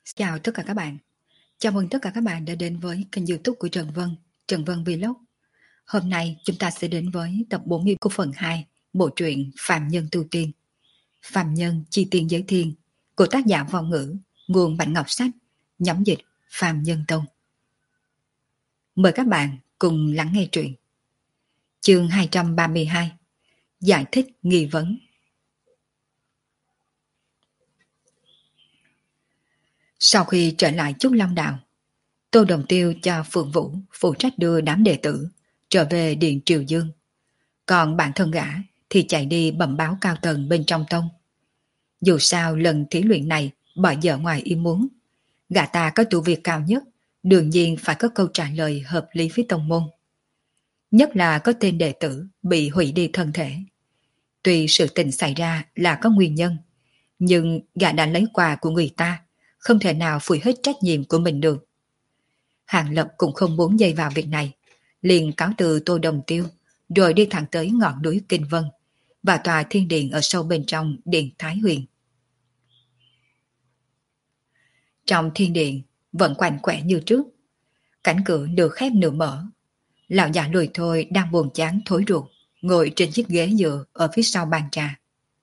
Chào tất cả các bạn. Chào mừng tất cả các bạn đã đến với kênh YouTube của Trần Vân, Trần Vân Vlog. Hôm nay chúng ta sẽ đến với tập 40 của phần 2 bộ truyện Phàm Nhân Tu Tiên. Phàm Nhân Chi Tiên Giới Thiên của tác giả Vong Ngữ, nguồn Bạch Ngọc Sách, nhóm dịch Phàm Nhân Tông. Mời các bạn cùng lắng nghe truyện. Chương 232: Giải thích nghi vấn. Sau khi trở lại Trúc Long Đạo, Tô Đồng Tiêu cho Phượng Vũ phụ trách đưa đám đệ tử trở về Điện Triều Dương. Còn bản thân gã thì chạy đi bẩm báo cao tầng bên trong tông. Dù sao lần thí luyện này bỏ dở ngoài ý muốn, gã ta có tu vi cao nhất, đương nhiên phải có câu trả lời hợp lý với tông môn. Nhất là có tên đệ tử bị hủy đi thân thể. Tuy sự tình xảy ra là có nguyên nhân, nhưng gã đã lấy quà của người ta, không thể nào phủi hết trách nhiệm của mình được. Hàng Lập cũng không muốn dây vào việc này, liền cáo từ Tô Đồng Tiêu, rồi đi thẳng tới ngọn núi Kinh Vân và tòa thiên điện ở sâu bên trong điện Thái Huyền. Trong thiên điện vẫn quạnh quẻ như trước, cánh cửa nửa khép nửa mở. Lão già lùi thôi đang buồn chán thối ruột, ngồi trên chiếc ghế dựa ở phía sau bàn trà.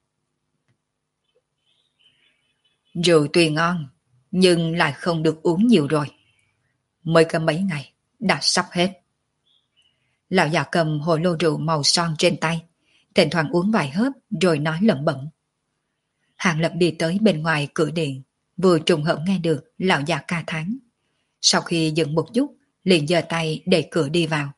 Rượu tuy ngon, nhưng lại không được uống nhiều rồi. Mới có mấy ngày, đã sắp hết. Lão già cầm hồ lô rượu màu son trên tay, thỉnh thoảng uống vài hớp rồi nói lẩm bẩm. Hàng Lập đi tới bên ngoài cửa điện, vừa trùng hợp nghe được lão già ca thán. Sau khi dừng một chút, liền giơ tay để cửa đi vào.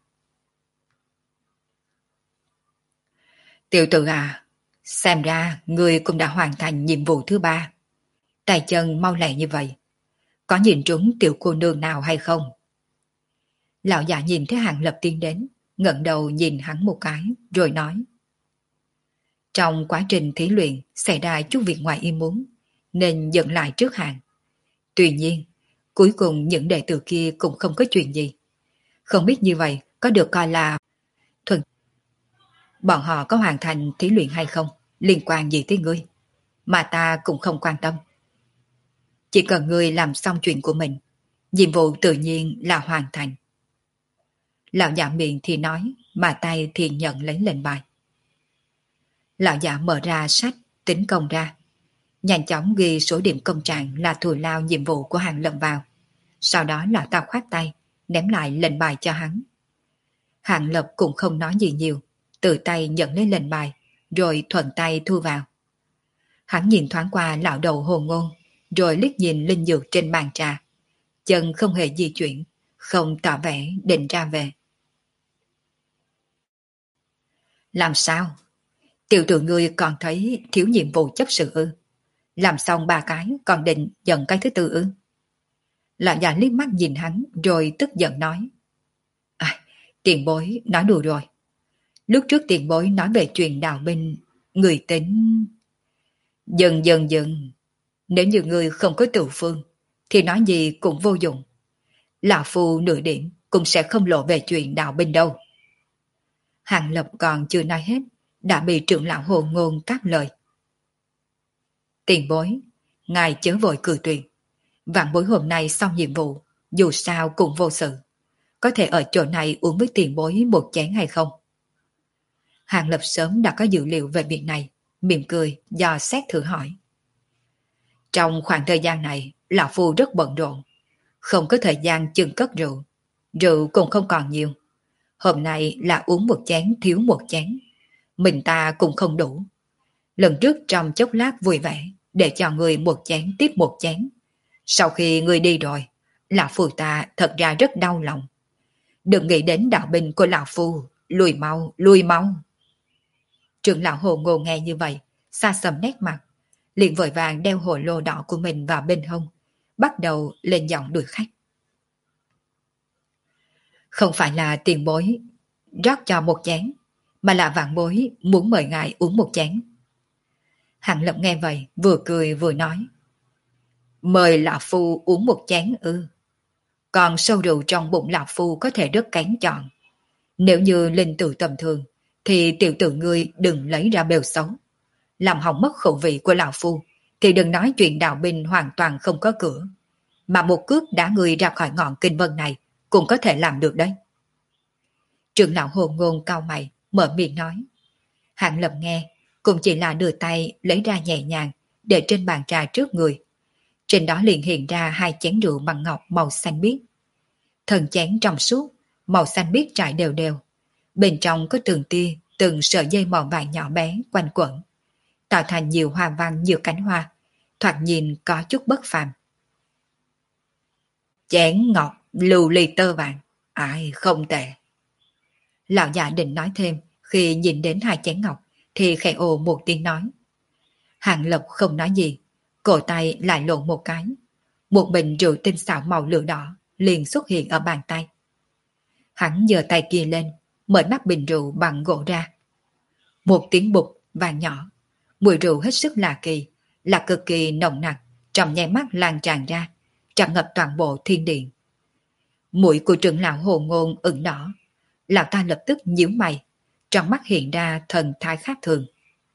Tiểu tử à, xem ra người cũng đã hoàn thành nhiệm vụ thứ 3. Tay chân mau lẹ như vậy. Có nhìn trúng tiểu cô nương nào hay không? Lão già nhìn thấy Hàng Lập tiến đến, ngẩng đầu nhìn hắn một cái, rồi nói. Trong quá trình thí luyện xảy ra chút việc ngoài ý muốn, nên dừng lại trước hàng. Tuy nhiên, cuối cùng những đệ tử kia cũng không có chuyện gì. Không biết như vậy có được coi là thuần. Bọn họ có hoàn thành thí luyện hay không, liên quan gì tới ngươi, mà ta cũng không quan tâm. Chỉ cần ngươi làm xong chuyện của mình, nhiệm vụ tự nhiên là hoàn thành. Lão già miệng thì nói, mà tay thì nhận lấy lệnh bài. Lão già mở ra sách, tính công ra. Nhanh chóng ghi số điểm công trạng là thù lao nhiệm vụ của Hàng Lập vào. Sau đó lão ta khoát tay, ném lại lệnh bài cho hắn. Hàng Lập cũng không nói gì nhiều, tự tay nhận lấy lệnh bài, rồi thuận tay thu vào. Hắn nhìn thoáng qua lão đầu Hồ Ngôn, rồi liếc nhìn linh dược trên bàn trà. Chân không hề di chuyển, không tỏ vẻ định ra về. Làm sao? Tiểu tử ngươi còn thấy thiếu nhiệm vụ chấp sự ư? Làm xong 3 cái còn định nhận cái thứ 4 ư? Lão già liếc mắt nhìn hắn rồi tức giận nói. Tiền bối nói đùa rồi. Lúc trước tiền bối nói về chuyện đào binh, người tính. Dần. Nếu như ngươi không có tự phương, thì nói gì cũng vô dụng. Lão phu nửa điểm cũng sẽ không lộ về chuyện đào binh đâu. Hàng Lập còn chưa nói hết, đã bị trưởng lão Hồ Ngôn cắt lời. Tiền bối, ngài chớ vội cử tuyệt. Vạn bối hôm nay xong nhiệm vụ, dù sao cũng vô sự. Có thể ở chỗ này uống với tiền bối một chén hay không? Hàng Lập sớm đã có dữ liệu về việc này, mỉm cười, dò xét thử hỏi. Trong khoảng thời gian này, lão phu rất bận rộn, không có thời gian chừng cất rượu. Rượu cũng không còn nhiều. Hôm nay là uống một chén thiếu một chén. Mình ta cũng không đủ. Lần trước trong chốc lát vui vẻ, để cho người một chén tiếp một chén. Sau khi người đi rồi, lão phu ta thật ra rất đau lòng. Đừng nghĩ đến đạo binh của lão phu, lùi mau. Trưởng lão Hồ Ngô nghe như vậy, xa sầm nét mặt, liền vội vàng đeo hồ lô đỏ của mình vào bên hông, bắt đầu lên giọng đuổi khách. Không phải là tiền bối rót cho một chén, mà là vạn bối muốn mời ngài uống một chén. Hàng Lập nghe vậy, vừa cười vừa nói. Mời lão phu uống một chén ư? Còn sâu rượu trong bụng lão phu có thể rất kén chọn. Nếu như linh tử tầm thường, thì tiểu tử ngươi đừng lấy ra bêu xấu. Làm hỏng mất khẩu vị của lão phu, thì đừng nói chuyện đạo binh hoàn toàn không có cửa. mà một cước đá người ra khỏi ngọn kinh vân này cũng có thể làm được đấy. Trưởng lão Hồ Ngôn cau mày, mở miệng nói. Hạng Lập nghe, cũng chỉ là đưa tay lấy ra nhẹ nhàng, để trên bàn trà trước người. Trên đó liền hiện ra hai chén rượu bằng ngọc màu xanh biếc. Thân chén trong suốt, màu xanh biếc trải đều đều. Bên trong có từng tia, từng sợi dây màu vàng nhỏ bé quanh quẩn, tạo thành nhiều hoa văn như cánh hoa, thoạt nhìn có chút bất phàm. Chén ngọc lưu ly tơ vàng, ai không tệ. Lão già định nói thêm, khi nhìn đến hai chén ngọc thì khẽ ồ một tiếng nói. Hạng Lập không nói gì, cổ tay lại lộn một cái. Một bình rượu tinh xảo màu lửa đỏ liền xuất hiện ở bàn tay. Hắn giơ tay kia lên, mở nắp bình rượu bằng gỗ ra. Một tiếng bụp vàng nhỏ, mùi rượu hết sức lạ kỳ, là cực kỳ nồng nặc, trong nháy mắt lan tràn ra, tràn ngập toàn bộ thiên điện. Mũi của trưởng lão Hồ Ngôn ửng đỏ, lão ta lập tức nhíu mày, trong mắt hiện ra thần thái khác thường.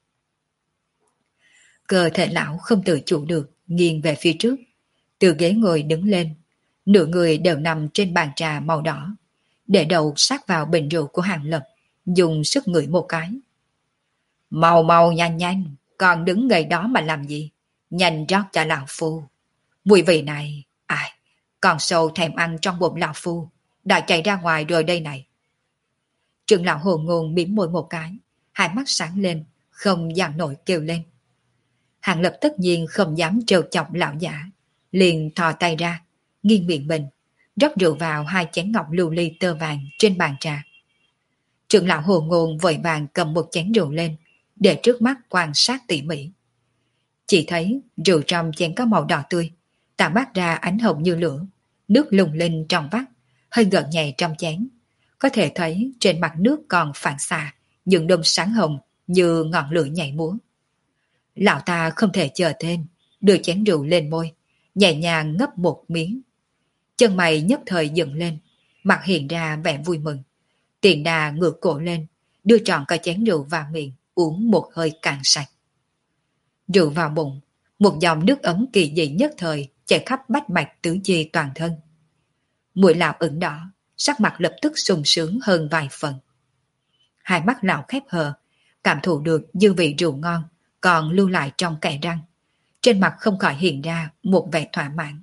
Cơ thể lão không tự chủ được, nghiêng về phía trước, từ ghế ngồi đứng lên, nửa người đều nằm trên bàn trà màu đỏ, để đầu sát vào bình rượu của Hạng Lập, dùng sức ngửi một cái. Mau mau nhanh nhanh, còn đứng ngay đó mà làm gì? Nhanh rót cho lão phu. Mùi vị này, ai, còn sâu thèm ăn trong bụng lão phu, đã chạy ra ngoài rồi đây này. Trưởng lão Hồ Ngôn mỉm môi một cái, hai mắt sáng lên, không dám nổi kêu lên. Hạng Lập tất nhiên không dám trêu chọc lão giả, liền thò tay ra, nghiêng miệng mình, rót rượu vào hai chén ngọc lưu ly tơ vàng trên bàn trà. Trưởng lão Hồ Ngôn vội vàng cầm một chén rượu lên, để trước mắt quan sát tỉ mỉ. Chỉ thấy rượu trong chén có màu đỏ tươi, tản mát ra ánh hồng như lửa, nước lùng linh trong vắt, hơi gợn nhẹ trong chén. Có thể thấy trên mặt nước còn phản xạ những đốm sáng hồng như ngọn lửa nhảy múa. Lão ta không thể chờ thêm, đưa chén rượu lên môi, nhẹ nhàng ngấp một miếng. Chân mày nhất thời dựng lên, mặt hiện ra vẻ vui mừng. Tiền đà ngửa cổ lên, đưa trọn cả chén rượu vào miệng, uống một hơi cạn sạch. Rượu vào bụng, một dòng nước ấm kỳ dị nhất thời chảy khắp bách mạch tứ chi toàn thân. Mũi lão ửng đỏ, sắc mặt lập tức sung sướng hơn vài phần. Hai mắt lão khép hờ, cảm thụ được dư vị rượu ngon còn lưu lại trong kẽ răng. Trên mặt không khỏi hiện ra một vẻ thỏa mãn.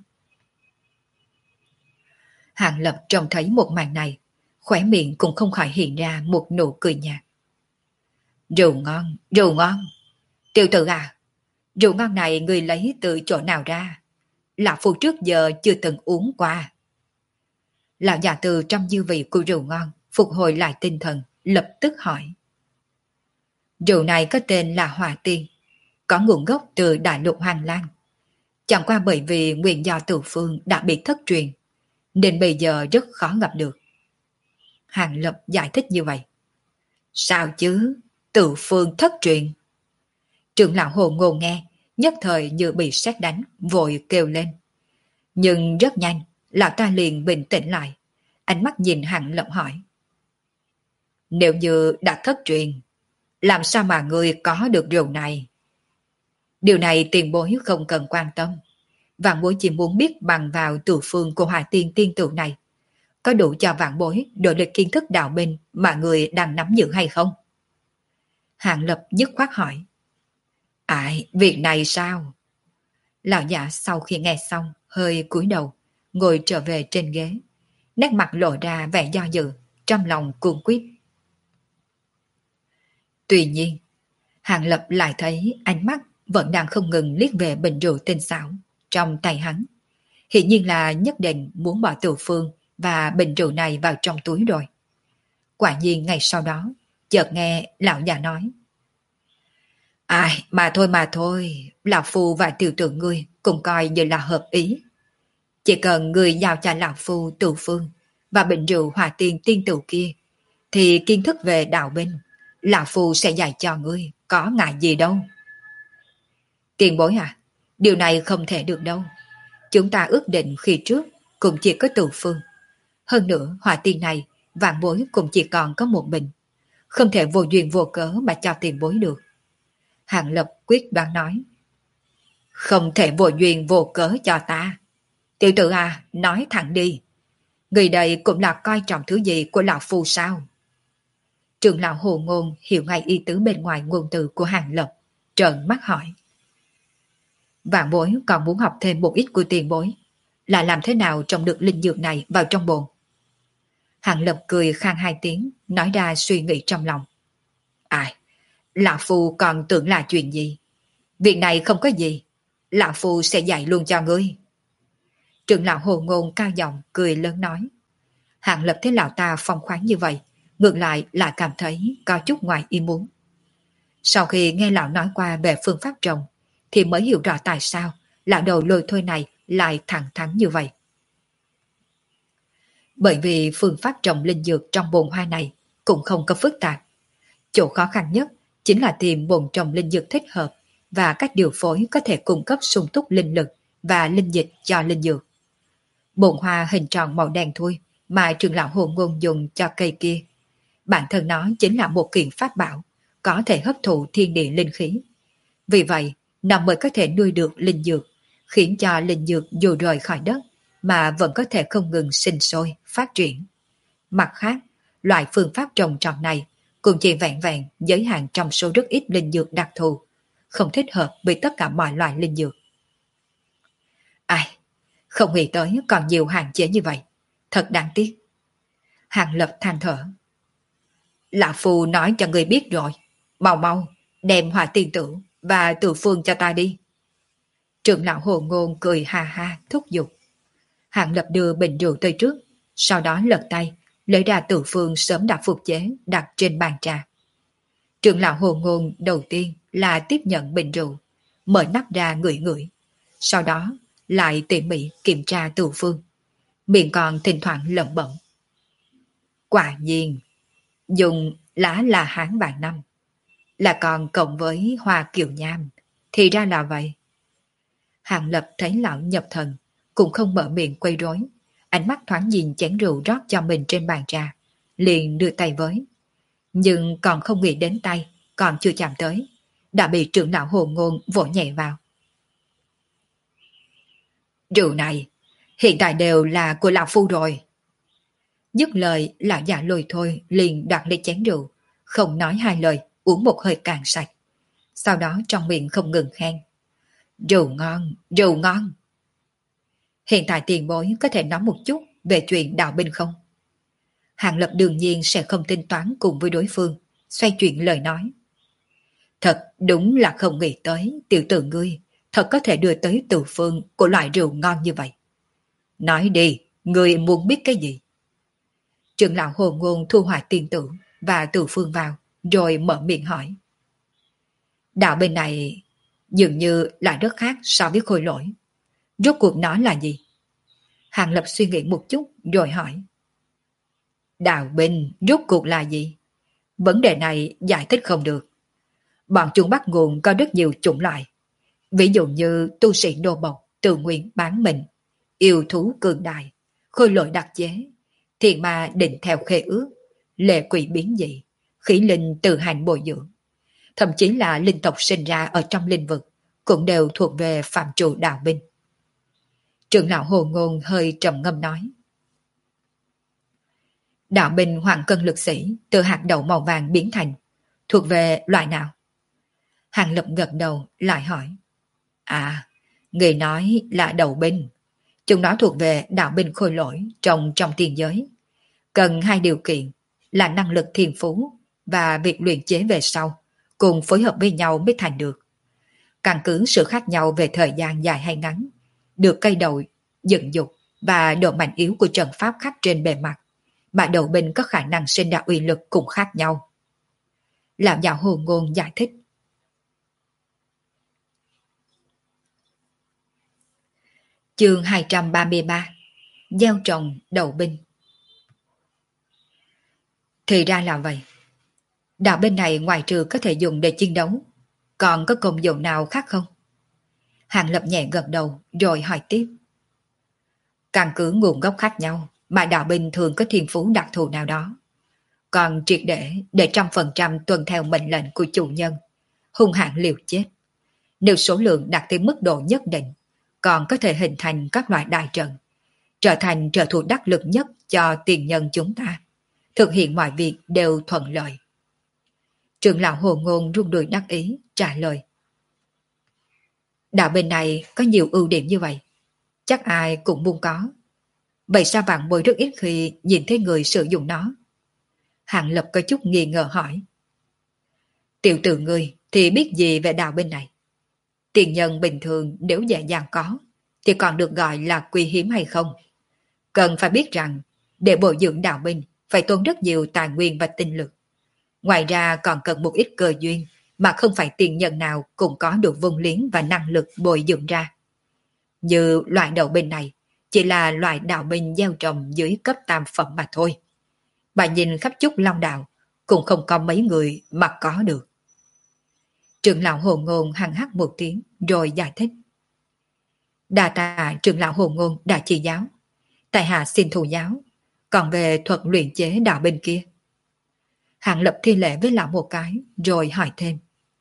Hạng Lập trông thấy một màn này, khóe miệng cũng không khỏi hiện ra một nụ cười nhạt. Rượu ngon, rượu ngon. Tiểu tử à, rượu ngon này người lấy từ chỗ nào ra? Lão phu trước giờ chưa từng uống qua. Lão già từ trong dư vị của rượu ngon phục hồi lại tinh thần, lập tức hỏi. Rượu này có tên là Hỏa Tiên, có nguồn gốc từ đại lục Hoàng Lan. Chẳng qua bởi vì nguyên do Từ Phương đã bị thất truyền, nên bây giờ rất khó gặp được. Hạng Lập giải thích như vậy. Sao chứ? Từ Phương thất truyền? Trưởng lão Hồ Ngôn nghe, nhất thời như bị sét đánh, vội kêu lên. Nhưng rất nhanh, lão ta liền bình tĩnh lại, ánh mắt nhìn Hạng Lập hỏi. Nếu như đã thất truyền, làm sao mà ngươi có được rượu này? Điều này tiền bối không cần quan tâm. Vạn bối chỉ muốn biết bằng vào Từ Phương của Hỏa Tiên tiên tử này, có đủ cho vạn bối đổi lịch kiến thức đạo binh mà người đang nắm giữ hay không? Hạng Lập dứt khoát hỏi. Ai, việc này sao? Lão giả sau khi nghe xong, hơi cúi đầu, ngồi trở về trên ghế. Nét mặt lộ ra vẻ do dự, trong lòng cuồng quyết. Tuy nhiên, Hạng Lập lại thấy ánh mắt vẫn đang không ngừng liếc về bình rượu tinh xảo trong tay hắn. Hiển nhiên là nhất định muốn bỏ Từ Phương và bình rượu này vào trong túi rồi. Quả nhiên ngày sau đó, chợt nghe lão già nói. Ai, mà thôi, lão phu và tiểu tử ngươi cũng coi như là hợp ý. Chỉ cần ngươi giao cho lão phu Từ Phương và bình rượu Hỏa Tiên tiên tử kia, thì kiến thức về đạo binh, lão phu sẽ dạy cho ngươi, có ngại gì đâu. Tiền bối à, điều này không thể được đâu. Chúng ta ước định khi trước cũng chỉ có Từ Phương. Hơn nữa Hỏa Tiên này vạn bối cũng chỉ còn có một bình, không thể vô duyên vô cớ mà cho tiền bối được. Hạng Lập quyết đoán nói. Không thể vô duyên vô cớ cho ta. Tiểu tử à, nói thẳng đi. Người đây cũng là coi trọng thứ gì của lão phu sao? Trưởng lão Hồ Ngôn hiểu ngay ý tứ bên ngoài ngôn từ của Hàng Lập, trợn mắt hỏi. Vạn bối còn muốn học thêm một ít của tiền bối, là làm thế nào trồng được linh dược này vào trong bồn? Hàng Lập cười khang hai tiếng, nói ra suy nghĩ trong lòng. Ai, lão phu còn tưởng là chuyện gì? Việc này không có gì, lão phu sẽ dạy luôn cho ngươi. Trưởng lão Hồ Ngôn cao giọng cười lớn nói. Hàng Lập thấy lão ta phong khoáng như vậy, ngược lại là cảm thấy có chút ngoài ý muốn. Sau khi nghe lão nói qua về phương pháp trồng, thì mới hiểu rõ tại sao lão đầu lôi thôi này lại thẳng thắn như vậy. Bởi vì phương pháp trồng linh dược trong bồn hoa này cũng không có phức tạp. Chỗ khó khăn nhất chính là tìm bồn trồng linh dược thích hợp và cách điều phối có thể cung cấp sung túc linh lực và linh dịch cho linh dược. Bồn hoa hình tròn màu đen thui mà trưởng lão Hồ Ngôn dùng cho cây kia. Bản thân nó chính là một kiện pháp bảo, có thể hấp thụ thiên địa linh khí. Vì vậy, nó mới có thể nuôi được linh dược, khiến cho linh dược dù rời khỏi đất mà vẫn có thể không ngừng sinh sôi, phát triển. Mặt khác, loại phương pháp trồng trọt này cũng chỉ vẹn vẹn giới hạn trong số rất ít linh dược đặc thù, không thích hợp với tất cả mọi loại linh dược. Ai, không nghĩ tới còn nhiều hạn chế như vậy, thật đáng tiếc. Hàng Lập than thở. Lão Phu nói cho người biết rồi, mau mau, đem hỏa tiên tử và tự phương cho ta đi. Trưởng lão Hồ Ngôn cười ha ha thúc giục. Hàng Lập đưa bình rượu tới trước, sau đó lật tay, lấy ra tự phương sớm đã phục chế đặt trên bàn trà. Trưởng lão Hồ Ngôn đầu tiên là tiếp nhận bình rượu, mở nắp ra ngửi ngửi, sau đó lại tỉ mỉ kiểm tra tự phương, miệng còn thỉnh thoảng lẩm bẩm. Quả nhiên, dùng lá là hán vạn năm, là còn cộng với hoa kiều nham, thì ra là vậy. Hàng Lập thấy lão nhập thần, cũng không mở miệng quay rối, ánh mắt thoáng nhìn chén rượu rót cho mình trên bàn trà, liền đưa tay với. Nhưng còn không nghĩ đến tay, còn chưa chạm tới, đã bị trưởng lão Hồ Ngôn vỗ nhẹ vào. Rượu này, hiện tại đều là của lão phu rồi. Dứt lời, lão già lôi thôi liền đoạt lấy chén rượu, không nói hai lời, uống một hơi cạn sạch. Sau đó trong miệng không ngừng khen. Rượu ngon, rượu ngon. Hiện tại tiền bối có thể nói một chút về chuyện đạo binh không? Hàng Lập đương nhiên sẽ không tính toán cùng với đối phương, xoay chuyển lời nói. Thật đúng là không nghĩ tới tiểu tử ngươi thật có thể đưa tới từ phương của loại rượu ngon như vậy. Nói đi, ngươi muốn biết cái gì? Trưởng lão Hồ Ngôn thu hoạch tiền tử và từ phương vào, rồi mở miệng hỏi. Đạo bên này dường như là rất khác so với khôi lỗi. Rốt cuộc nó là gì? Hàng Lập suy nghĩ một chút rồi hỏi. Đạo binh rốt cuộc là gì? Vấn đề này giải thích không được. Bọn chúng bắt nguồn có rất nhiều chủng loại. Ví dụ như tu sĩ nô bộc, tự nguyện bán mình, yêu thú cường đại, khôi lỗi đặc chế, thiền ma định theo khế ước, lệ quỷ biến dị, khí linh tự hành bồi dưỡng. Thậm chí là linh tộc sinh ra ở trong linh vực, cũng đều thuộc về phạm trụ đạo binh. Trưởng lão Hồ Ngôn hơi trầm ngâm nói. Đạo binh hoàng cân lực sĩ từ hạt đậu màu vàng biến thành, thuộc về loại nào? Hàng Lập gật đầu lại hỏi. À, người nói là đầu binh. Chúng nó thuộc về đạo binh khôi lỗi trong tiền giới. Cần hai điều kiện là năng lực thiên phú và việc luyện chế về sau, cùng phối hợp với nhau mới thành được. Căn cứ sự khác nhau về thời gian dài hay ngắn, được cây đầu, dựng dục và độ mạnh yếu của trận pháp khắc trên bề mặt, mà đầu binh có khả năng sinh ra uy lực cũng khác nhau. Lão già Hồ Ngôn giải thích. Chương 233 Gieo trồng đầu binh. Thì ra là vậy. Đạo binh này ngoài trừ có thể dùng để chiến đấu, còn có công dụng nào khác không? Hàng Lập nhẹ gật đầu rồi hỏi tiếp. Căn cứ nguồn gốc khác nhau mà đạo binh thường có thiên phú đặc thù nào đó. Còn triệt để 100% tuân theo mệnh lệnh của chủ nhân, hung hãn liều chết. Nếu số lượng đạt tới mức độ nhất định, còn có thể hình thành các loại đại trận, trở thành trợ thủ đắc lực nhất cho tiền nhân chúng ta. Thực hiện mọi việc đều thuận lợi. Trưởng lão Hồ Ngôn rung đùi đắc ý trả lời. Đạo bên này có nhiều ưu điểm như vậy, chắc ai cũng muốn có. Vậy sao vạn bối rất ít khi nhìn thấy người sử dụng nó? Hạng Lập có chút nghi ngờ hỏi. Tiểu tử ngươi thì biết gì về đạo bên này? Tiền nhân bình thường nếu dễ dàng có, thì còn được gọi là quý hiếm hay không? Cần phải biết rằng, để bồi dưỡng đạo binh phải tốn rất nhiều tài nguyên và tinh lực. Ngoài ra còn cần một ít cơ duyên mà không phải tiền nhân nào cũng có được vốn liếng và năng lực bồi dưỡng ra. Như loại đạo binh này, chỉ là loại đạo binh gieo trồng dưới cấp tam phẩm mà thôi. Bà nhìn khắp Trúc Long Đạo, cũng không có mấy người mà có được. Trưởng lão Hồ Ngôn hằng hắc một tiếng rồi giải thích. Đa tạ trưởng lão Hồ Ngôn đã chỉ giáo. Tại hạ xin thụ giáo. Còn về thuật luyện chế đạo binh kia. Hạng Lập thi lễ với lão một cái rồi hỏi thêm.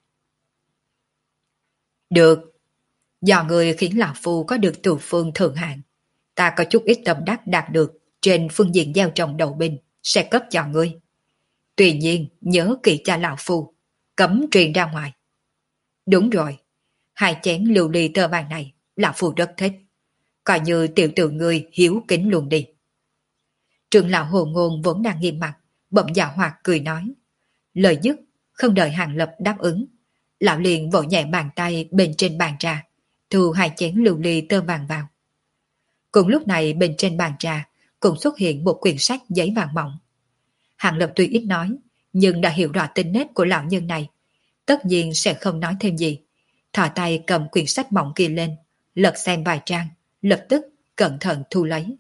Được. Do người khiến lão phu có được từ phương thượng hạng, ta có chút ít tâm đắc đạt được trên phương diện gieo trồng đầu binh sẽ cấp cho ngươi. Tuy nhiên nhớ kỹ cho lão phu, cấm truyền ra ngoài. Đúng rồi, 2 chén lưu ly tơ vàng này lão phu rất thích, coi như tiểu tử ngươi hiếu kính luôn đi. Trưởng lão Hồ Ngôn vốn đang nghiêm mặt, bỗng dạo hoạt cười nói. Lời dứt, không đợi Hạng Lập đáp ứng, lão liền vỗ nhẹ bàn tay bên trên bàn trà, thu 2 chén lưu ly tơ vàng vào. Cùng lúc này bên trên bàn trà cũng xuất hiện một quyển sách giấy vàng mỏng. Hạng Lập tuy ít nói, nhưng đã hiểu rõ tính nết của lão nhân này, tất nhiên sẽ không nói thêm gì. Thỏ tay cầm quyển sách mỏng kia lên, lật xem vài trang, lập tức cẩn thận thu lấy.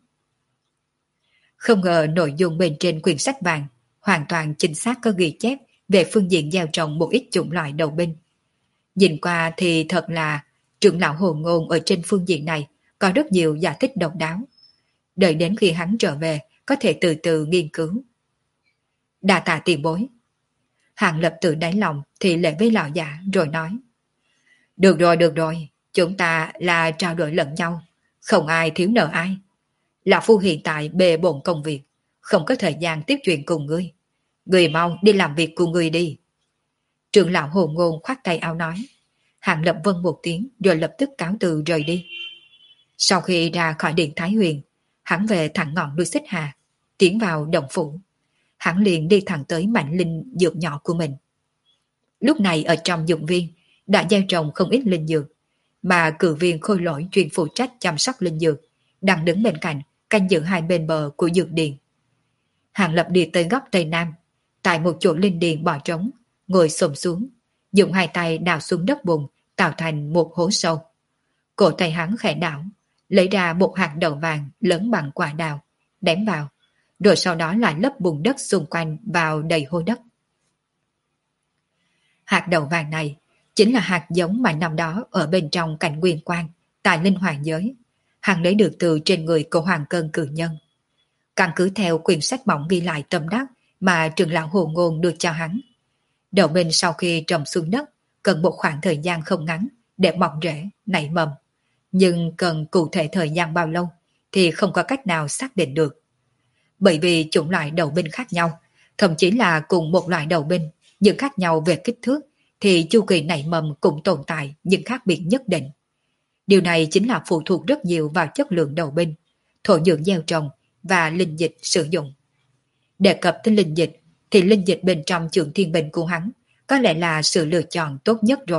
Không ngờ nội dung bên trên quyển sách vàng hoàn toàn chính xác có ghi chép về phương diện gieo trồng một ít chủng loại đầu binh. Nhìn qua thì thật là trưởng lão Hồ Ngôn ở trên phương diện này có rất nhiều giải thích độc đáo. Đợi đến khi hắn trở về có thể từ từ nghiên cứu. Đa tạ tiền bối. Hạng Lập tự đáy lòng thì lễ với lão giả rồi nói. Được rồi, chúng ta là trao đổi lẫn nhau, không ai thiếu nợ ai. Lão phu hiện tại bề bộn công việc, không có thời gian tiếp chuyện cùng ngươi. Ngươi mau đi làm việc của ngươi đi. Trưởng lão Hồ Ngôn khoát tay áo nói. Hạng Lập vâng một tiếng rồi lập tức cáo từ rời đi. Sau khi ra khỏi điện Thái Huyền, hắn về thẳng ngọn núi Xích Hà, tiến vào động phủ. Hắn liền đi thẳng tới mảnh linh dược nhỏ của mình. Lúc này ở trong dược viên đã gieo trồng không ít linh dược, mà cử viên Khôi Lỗi chuyên phụ trách chăm sóc linh dược đang đứng bên cạnh canh giữ 2 bên bờ của dược điền. Hạng Lập đi tới góc tây nam, tại một chỗ linh điền bỏ trống, ngồi xổm xuống, dùng 2 tay đào xuống đất bùn tạo thành một hố sâu. Cổ tay hắn khẽ đảo, lấy ra một hạt đậu vàng lớn bằng quả đào, ném vào, rồi sau đó lại lấp bùn đất xung quanh vào đầy hố đất. Hạt đậu vàng này chính là hạt giống mà năm đó ở bên trong cảnh Nguyên Quang, tại Linh Hoàng giới, hắn lấy được từ trên người của Hoàng Cơn Cử Nhân. Căn cứ theo quyển sách mỏng ghi lại tâm đắc mà trưởng lão Hồ Ngôn được cho hắn. Đậu binh sau khi trồng xuống đất cần một khoảng thời gian không ngắn để mọc rễ, nảy mầm. Nhưng cần cụ thể thời gian bao lâu thì không có cách nào xác định được. Bởi vì chủng loại đậu binh khác nhau, thậm chí là cùng một loại đậu binh, nhưng khác nhau về kích thước, thì chu kỳ nảy mầm cũng tồn tại những khác biệt nhất định. Điều này chính là phụ thuộc rất nhiều vào chất lượng đậu binh, thổ nhưỡng gieo trồng và linh dịch sử dụng. Đề cập tới linh dịch, thì linh dịch bên trong Trường Thiên Bình của hắn có lẽ là sự lựa chọn tốt nhất rồi.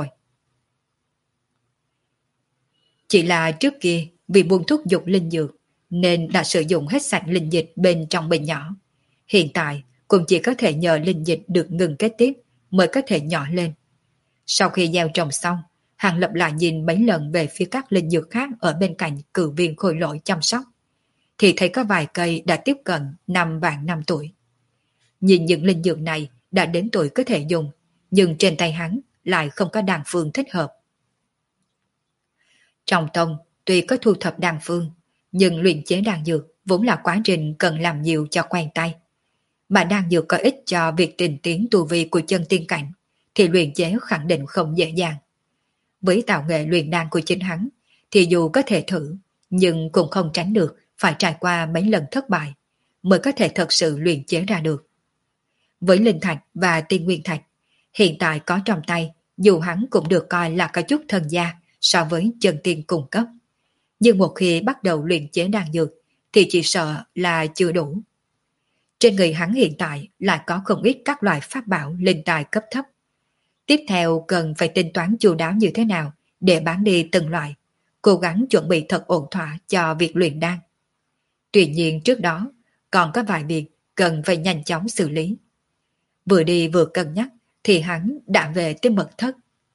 Chỉ là trước kia vì buôn thúc dục linh dược nên đã sử dụng hết sạch linh dịch bên trong bình nhỏ. Hiện tại cũng chỉ có thể nhờ linh dịch được ngừng kết tiếp mới có thể nhỏ lên. Sau khi gieo trồng xong, Hàng Lập lại nhìn mấy lần về phía các linh dược khác ở bên cạnh cử viên Khôi Lỗi chăm sóc, thì thấy có vài cây đã tiếp cận 5 vạn năm tuổi. Nhìn những linh dược này đã đến tuổi có thể dùng, nhưng trên tay hắn lại không có đan phương thích hợp. Trong tông tuy có thu thập đan phương, nhưng luyện chế đan dược vốn là quá trình cần làm nhiều cho quen tay. Mà đan dược có ích cho việc tinh tiến tu vi của chân tiên cảnh, thì luyện chế khẳng định không dễ dàng. Với tạo nghệ luyện đan của chính hắn, thì dù có thể thử, nhưng cũng không tránh được phải trải qua mấy lần thất bại mới có thể thật sự luyện chế ra được. Với linh thạch và tiên nguyên thạch, hiện tại có trong tay, dù hắn cũng được coi là có chút thân gia so với chân tiên cung cấp. Nhưng một khi bắt đầu luyện chế đan dược, thì chỉ sợ là chưa đủ. Trên người hắn hiện tại lại có không ít các loại pháp bảo linh tài cấp thấp. Tiếp theo cần phải tính toán chu đáo như thế nào để bán đi từng loại, cố gắng chuẩn bị thật ổn thỏa cho việc luyện đan. Tuy nhiên trước đó còn có vài việc cần phải nhanh chóng xử lý. Vừa đi vừa cân nhắc thì hắn đã về tới mật thất.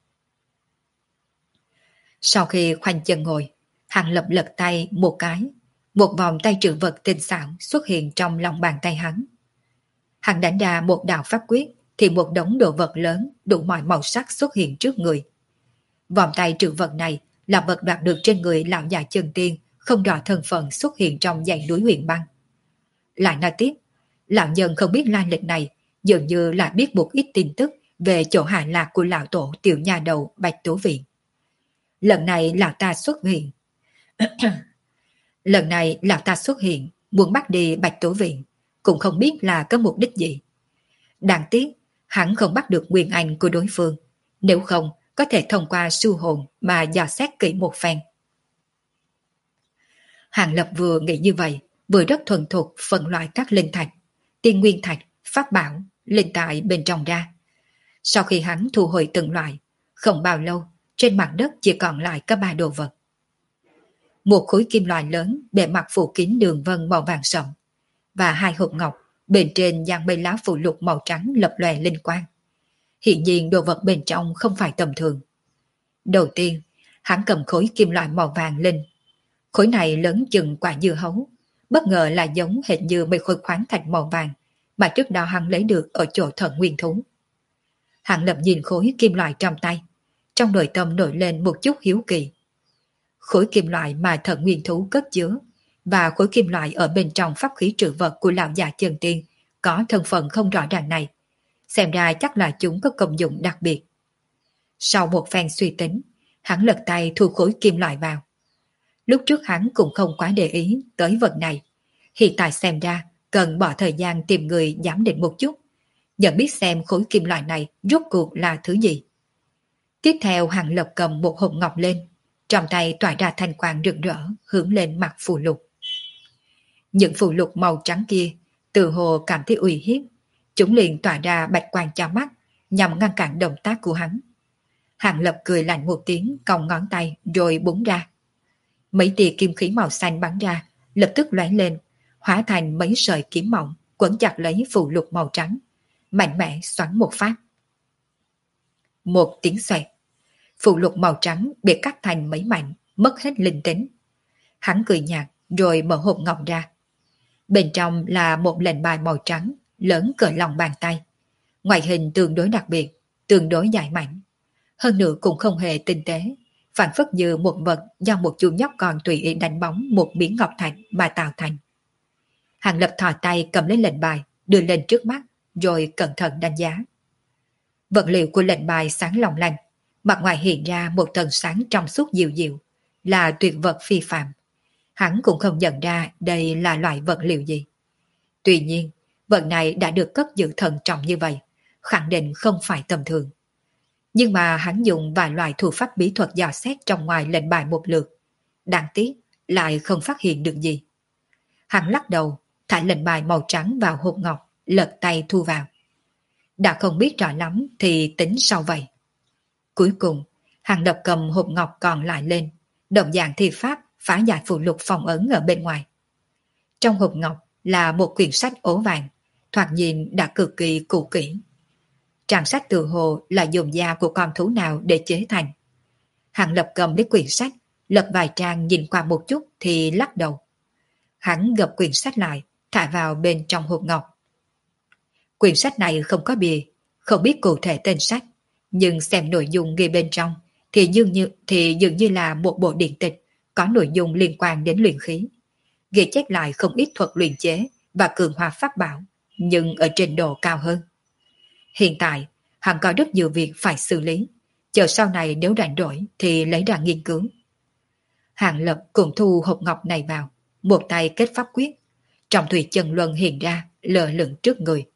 Sau khi khoanh chân ngồi, hắn lập lật tay một cái, một vòng tay trữ vật tinh xảo xuất hiện trong lòng bàn tay hắn. Hắn đánh ra một đạo pháp quyết thì một đống đồ vật lớn đủ mọi màu sắc xuất hiện trước người. Vòng tay trữ vật này là vật đoạt được trên người lão già chân tiên không rõ thân phận xuất hiện trong dãy núi huyền băng. Lại nói tiếp, lão nhân không biết lai lịch này dường như là biết một ít tin tức về chỗ hạ lạc của lão tổ tiểu nhà đầu Bạch Tố Viện. Lần này lão ta xuất hiện. Lần này lão ta xuất hiện muốn bắt đi Bạch Tố Viện, cũng không biết là có mục đích gì. Đáng tiếc, hắn không bắt được nguyên anh của đối phương, nếu không có thể thông qua siêu hồn mà dò xét kỹ một phen. Hàng Lập vừa nghĩ như vậy, vừa rất thuần thục phân loại các linh thạch, tiên nguyên thạch, pháp bảo, linh tài bên trong ra. Sau khi hắn thu hồi từng loại, không bao lâu, trên mặt đất chỉ còn lại có 3 đồ vật. Một khối kim loại lớn bề mặt phủ kín đường vân màu vàng sậm và 2 hộp ngọc bên trên dàn mấy lá phù lục màu trắng lập lòe linh quang. Hiện nhiên đồ vật bên trong không phải tầm thường. Đầu tiên, hắn cầm khối kim loại màu vàng lên. Khối này lớn chừng quả dưa hấu, bất ngờ là giống hệt như mấy khối khoáng thạch màu vàng mà trước đó hắn lấy được ở chỗ Thần Nguyên Thú. Hắn lập nhìn khối kim loại trong tay, trong nội tâm nổi lên một chút hiếu kỳ. Khối kim loại mà Thần Nguyên Thú cất chứa và khối kim loại ở bên trong pháp khí trữ vật của lão già chân tiên có thân phận không rõ ràng này, xem ra chắc là chúng có công dụng đặc biệt. Sau một phen suy tính, hắn lật tay thu khối kim loại vào. Lúc trước hắn cũng không quá để ý tới vật này, hiện tại xem ra cần bỏ thời gian tìm người giám định một chút, nhận biết xem khối kim loại này rốt cuộc là thứ gì. Tiếp theo hắn lập cầm một hộp ngọc lên, trong tay tỏa ra thanh quang rực rỡ hướng lên mặt phù lục. Những phù lục màu trắng kia tự hồ cảm thấy uy hiếp, chúng liền tỏa ra bạch quang cho mắt nhằm ngăn cản động tác của hắn. Hàng Lập cười lạnh một tiếng, cong ngón tay rồi búng ra. Mấy tia kim khí màu xanh bắn ra, lập tức lóe lên, hóa thành mấy sợi kiếm mỏng quấn chặt lấy phù lục màu trắng, mạnh mẽ xoắn một phát. Một tiếng xoẹt, phù lục màu trắng bị cắt thành mấy mảnh, mất hết linh tính. Hắn cười nhạt rồi mở hộp ngọc ra. Bên trong là một lệnh bài màu trắng, lớn cỡ lòng bàn tay. Ngoại hình tương đối đặc biệt, tương đối dài mảnh. Hơn nữa cũng không hề tinh tế, phản phất như một vật do một chú nhóc con tùy ý đánh bóng một miếng ngọc thạch mà tạo thành. Hàng Lập thò tay cầm lấy lệnh bài, đưa lên trước mắt, rồi cẩn thận đánh giá. Vật liệu của lệnh bài sáng long lanh, mặt ngoài hiện ra một tầng sáng trong suốt dịu dịu, là tuyệt vật phi phàm. Hắn cũng không nhận ra đây là loại vật liệu gì. Tuy nhiên, vật này đã được cất giữ thận trọng như vậy, khẳng định không phải tầm thường. Nhưng mà hắn dùng vài loại thủ pháp bí thuật dò xét trong ngoài lệnh bài một lượt. Đáng tiếc, lại không phát hiện được gì. Hắn lắc đầu, thả lệnh bài màu trắng vào hộp ngọc, lật tay thu vào. Đã không biết rõ lắm thì tính sau vậy. Cuối cùng, hắn đập cầm hộp ngọc còn lại lên, động dạng thi pháp phá giải phù lục phong ấn ở bên ngoài. Trong hộp ngọc là một quyển sách ố vàng, thoạt nhìn đã cực kỳ cũ kỹ. Trang sách tự hồ là dùng da của con thú nào để chế thành. Hắn Lập cầm lấy quyển sách, lật vài trang nhìn qua một chút thì lắc đầu. Hắn gập quyển sách lại, thả vào bên trong hộp ngọc. Quyển sách này không có bìa, không biết cụ thể tên sách, nhưng xem nội dung ghi bên trong thì dường như là một bộ điện tịch có nội dung liên quan đến luyện khí. Ghi chép lại không ít thuật luyện chế và cường hóa pháp bảo, nhưng ở trình độ cao hơn. Hiện tại, hắn có rất nhiều việc phải xử lý, chờ sau này nếu rảnh rỗi thì lấy ra nghiên cứu. Hàng Lập cũng thu hộp ngọc này vào, một tay kết pháp quyết, trọng thủy chân luân hiện ra, lờ lửng trước người.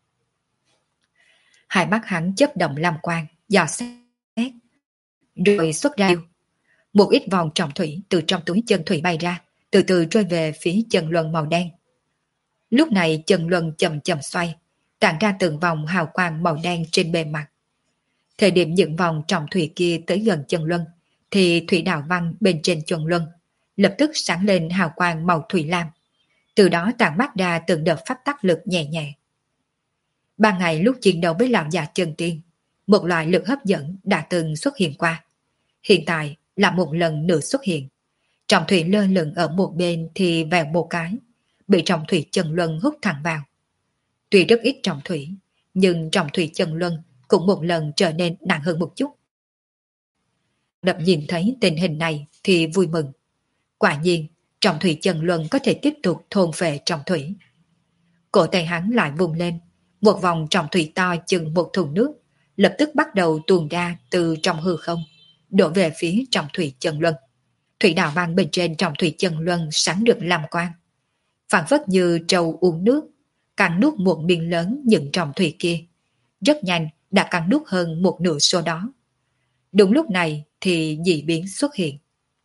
Hai mắt hắn chớp động lam quang, dò xét, rồi xuất ra. Một ít vòng trọng thủy từ trong túi chân thủy bay ra, từ từ trôi về phía chân luân màu đen. Lúc này chân luân chậm chậm xoay, tản ra từng vòng hào quang màu đen trên bề mặt. Thời điểm những vòng trọng thủy kia tới gần chân luân, thì thủy đạo văn bên trên chân luân lập tức sáng lên hào quang màu thủy lam, từ đó tản mát ra từng đợt pháp tắc lực nhẹ nhẹ. Ban ngày lúc chiến đấu với lão già chân tiên, một loại lực hấp dẫn đã từng xuất hiện qua. Hiện tại là một lần nữa xuất hiện. Trọng thủy lơ lửng ở một bên thì vèo một cái, bị trọng thủy chân luân hút thẳng vào. Tuy rất ít trọng thủy, nhưng trọng thủy chân luân cũng một lần trở nên nặng hơn một chút. Lập nhìn thấy tình hình này thì vui mừng. Quả nhiên, trọng thủy chân luân có thể tiếp tục thôn phệ trọng thủy. Cổ tay hắn lại vùng lên, một vòng trọng thủy to chừng một thùng nước, lập tức bắt đầu tuôn ra từ trong hư không, đổ về phía trọng thủy chân luân. Thủy đạo văn bên trên trọng thủy chân luân sáng được lam quang, phản phất như trâu uống nước, cắn nuốt một miếng lớn những trọng thủy kia. Rất nhanh đã cắn nuốt hơn một nửa số đó. Đúng lúc này thì dị biến xuất hiện.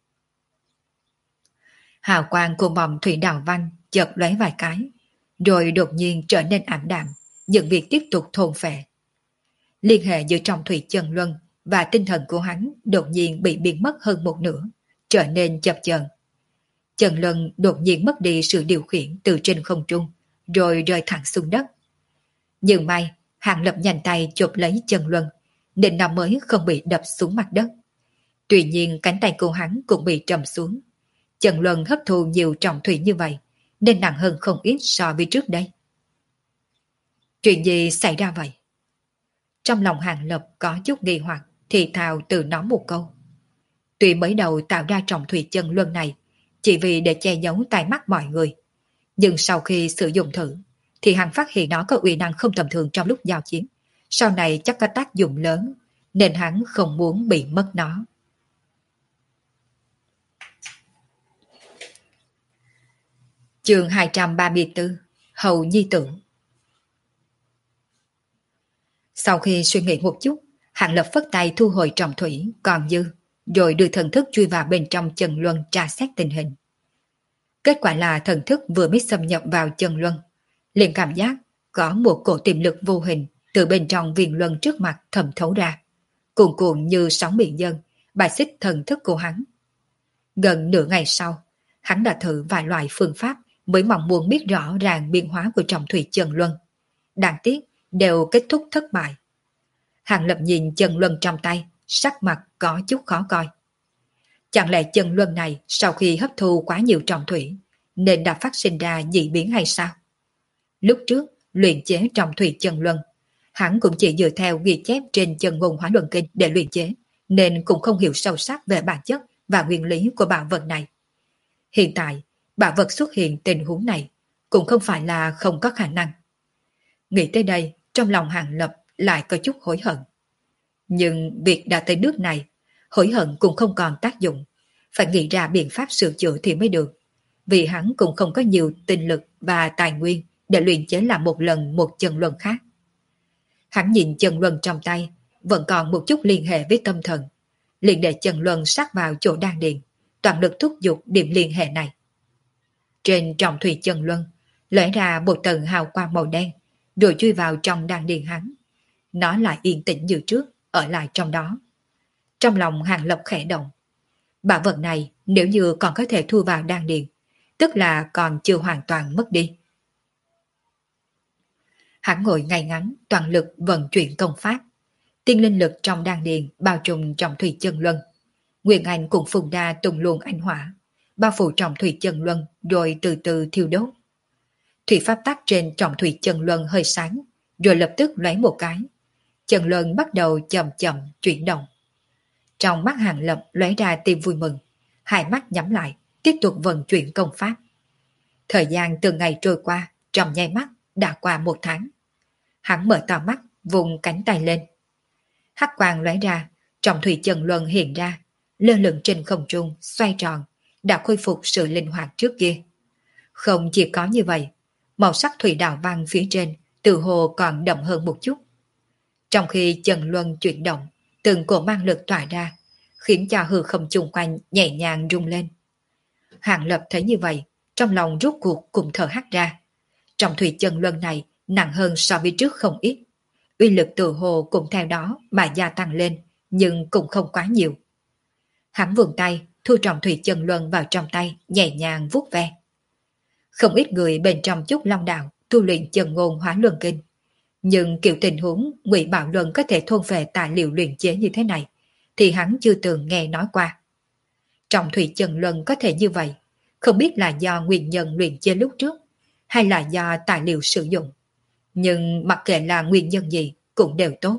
Hào quang của vòng thủy đạo văn chợt lóe vài cái, rồi đột nhiên trở nên ảm đạm, dừng việc tiếp tục thôn phệ. Liên hệ giữa trọng thủy chân luân và tinh thần của hắn đột nhiên bị biến mất hơn một nửa, trở nên chập chờn. Chân luân đột nhiên mất đi sự điều khiển từ trên không trung, rồi rơi thẳng xuống đất. Nhưng may, Hàng Lập nhanh tay chụp lấy chân luân, nên nó mới không bị đập xuống mặt đất. Tuy nhiên cánh tay của hắn cũng bị trầm xuống. Chân luân hấp thu nhiều trọng thủy như vậy, nên nặng hơn không ít so với trước đây. Chuyện gì xảy ra vậy? Trong lòng Hàng Lập có chút nghi hoặc, thì thào từ nó một câu. Tuy mới đầu tạo ra trọng thủy chân luân này chỉ vì để che giấu tai mắt mọi người, nhưng sau khi sử dụng thử thì hắn phát hiện nó có uy năng không tầm thường trong lúc giao chiến, sau này chắc có tác dụng lớn, nên hắn không muốn bị mất nó. Chương 234 Hầu Nhi Tử. Sau khi suy nghĩ một chút, Hàng Lập phất tay thu hồi trọng thủy còn dư, rồi đưa thần thức chui vào bên trong chân luân tra xét tình hình. Kết quả là thần thức vừa mới xâm nhập vào chân luân, liền cảm giác có một cổ tiềm lực vô hình từ bên trong viên luân trước mặt thẩm thấu ra, cuồn cuộn như sóng biển dâng, bài xích thần thức của hắn. Gần nửa ngày sau, hắn đã thử vài loại phương pháp mới mong muốn biết rõ ràng biến hóa của trọng thủy chân luân. Đáng tiếc đều kết thúc thất bại. Hàng Lập nhìn chân luân trong tay, sắc mặt có chút khó coi. Chẳng lẽ chân luân này sau khi hấp thu quá nhiều trọng thủy nên đã phát sinh ra dị biến hay sao? Lúc trước luyện chế trọng thủy chân luân, hắn cũng chỉ dựa theo ghi chép trên chân ngôn hóa luân kinh để luyện chế, nên cũng không hiểu sâu sắc về bản chất và nguyên lý của bảo vật này. Hiện tại, bảo vật xuất hiện tình huống này cũng không phải là không có khả năng. Nghĩ tới đây, trong lòng Hàng Lập lại có chút hối hận. Nhưng việc đã tới nước này, hối hận cũng không còn tác dụng, phải nghĩ ra biện pháp sửa chữa thì mới được, vì hắn cũng không có nhiều tinh lực và tài nguyên để luyện chế lại một lần một chân luân khác. Hắn nhìn chân luân trong tay, vẫn còn một chút liên hệ với tâm thần, liền để chân luân sát vào chỗ đan điền, toàn lực thúc giục điểm liên hệ này. Trên trọng thủy chân luân, lóe ra một tầng hào quang màu đen, rồi chui vào trong đan điền hắn. Nó lại yên tĩnh như trước, ở lại trong đó. Trong lòng Hàng Lập khẽ động. Bảo vật này nếu như còn có thể thu vào đan điền, tức là còn chưa hoàn toàn mất đi. Hắn ngồi ngay ngắn, toàn lực vận chuyển công pháp. Tiên linh lực trong đan điền bao trùm trọng thủy chân luân. Nguyên Anh cũng phùng ra tung luồng ánh hỏa, bao phủ trọng thủy chân luân rồi từ từ thiêu đốt. Thủy pháp tắc trên trọng thủy chân luân hơi sáng, rồi lập tức lóe một cái. Chân luân bắt đầu chậm chậm chuyển động. Trong mắt Hàng Lập lóe ra tia vui mừng, hai mắt nhắm lại, tiếp tục vận chuyển công pháp. Thời gian từng ngày trôi qua, trong nháy mắt đã qua một tháng. Hắn mở to mắt, vùng cánh tay lên. Hắc quang lóe ra, trọng thủy chân luân hiện ra, lơ lửng trên không trung, xoay tròn, đã khôi phục sự linh hoạt trước kia. Không chỉ có như vậy, màu sắc thủy đạo văn phía trên tự hồ còn đậm hơn một chút. Trong khi chân luân chuyển động, từng cổ mang lực tỏa ra, khiến cho hư không chung quanh nhẹ nhàng rung lên. Hàng Lập thấy như vậy, trong lòng rút cuộc cùng thở hắt ra. Trong thủy chân luân này nặng hơn so với trước không ít. Uy lực tự hồ cũng theo đó mà gia tăng lên, nhưng cũng không quá nhiều. Hắn vươn tay, thu trọng thủy chân luân vào trong tay, nhẹ nhàng vuốt ve. Không ít người bên trong chút long đạo tu luyện chân ngôn hóa luân kinh. Nhưng kiểu tình huống Ngụy Bảo Luân có thể thôn về tài liệu luyện chế như thế này, thì hắn chưa từng nghe nói qua. Trọng thủy chân luân có thể như vậy, không biết là do nguyên nhân luyện chế lúc trước, hay là do tài liệu sử dụng. Nhưng mặc kệ là nguyên nhân gì, cũng đều tốt.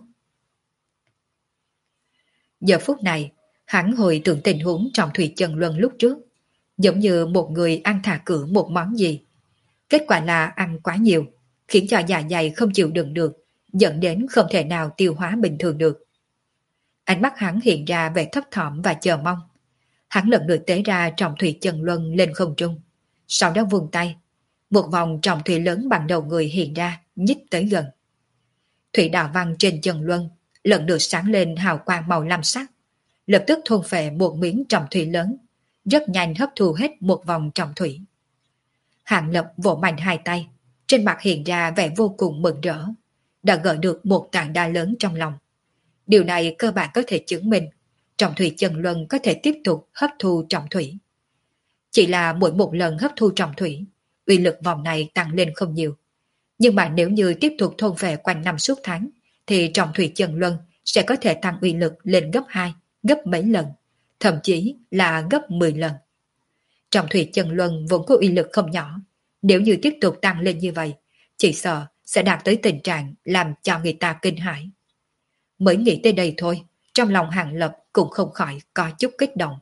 Giờ phút này, hắn hồi tưởng tình huống trọng thủy chân luân lúc trước, giống như một người ăn thả cử một món gì. Kết quả là ăn quá nhiều, khiến cho dạ dày không chịu đựng được, dẫn đến không thể nào tiêu hóa bình thường được. Ánh mắt hắn hiện ra vẻ thấp thỏm và chờ mong. Hắn lần lượt tế ra trọng thủy chân luân lên không trung, sau đó vươn tay, một vòng trọng thủy lớn bằng đầu người hiện ra, nhích tới gần. Thủy đạo văn trên chân luân lần lượt sáng lên hào quang màu lam sắc, lập tức thôn phệ một miếng trọng thủy lớn, rất nhanh hấp thu hết một vòng trọng thủy. Hàng Lập vỗ mạnh hai tay, trên mặt hiện ra vẻ vô cùng mừng rỡ, đã gỡ được một tảng đá lớn trong lòng. Điều này cơ bản có thể chứng minh trọng thủy chân luân có thể tiếp tục hấp thu trọng thủy. Chỉ là mỗi một lần hấp thu trọng thủy, uy lực vòng này tăng lên không nhiều. Nhưng mà nếu như tiếp tục thôn về quanh năm suốt tháng, thì trọng thủy chân luân sẽ có thể tăng uy lực lên gấp 2, gấp mấy lần, thậm chí là gấp 10 lần. Trọng thủy chân luân vốn có uy lực không nhỏ, nếu như tiếp tục tăng lên như vậy, chỉ sợ sẽ đạt tới tình trạng làm cho người ta kinh hãi. Mới nghĩ tới đây thôi, trong lòng Hàng Lập cũng không khỏi có chút kích động.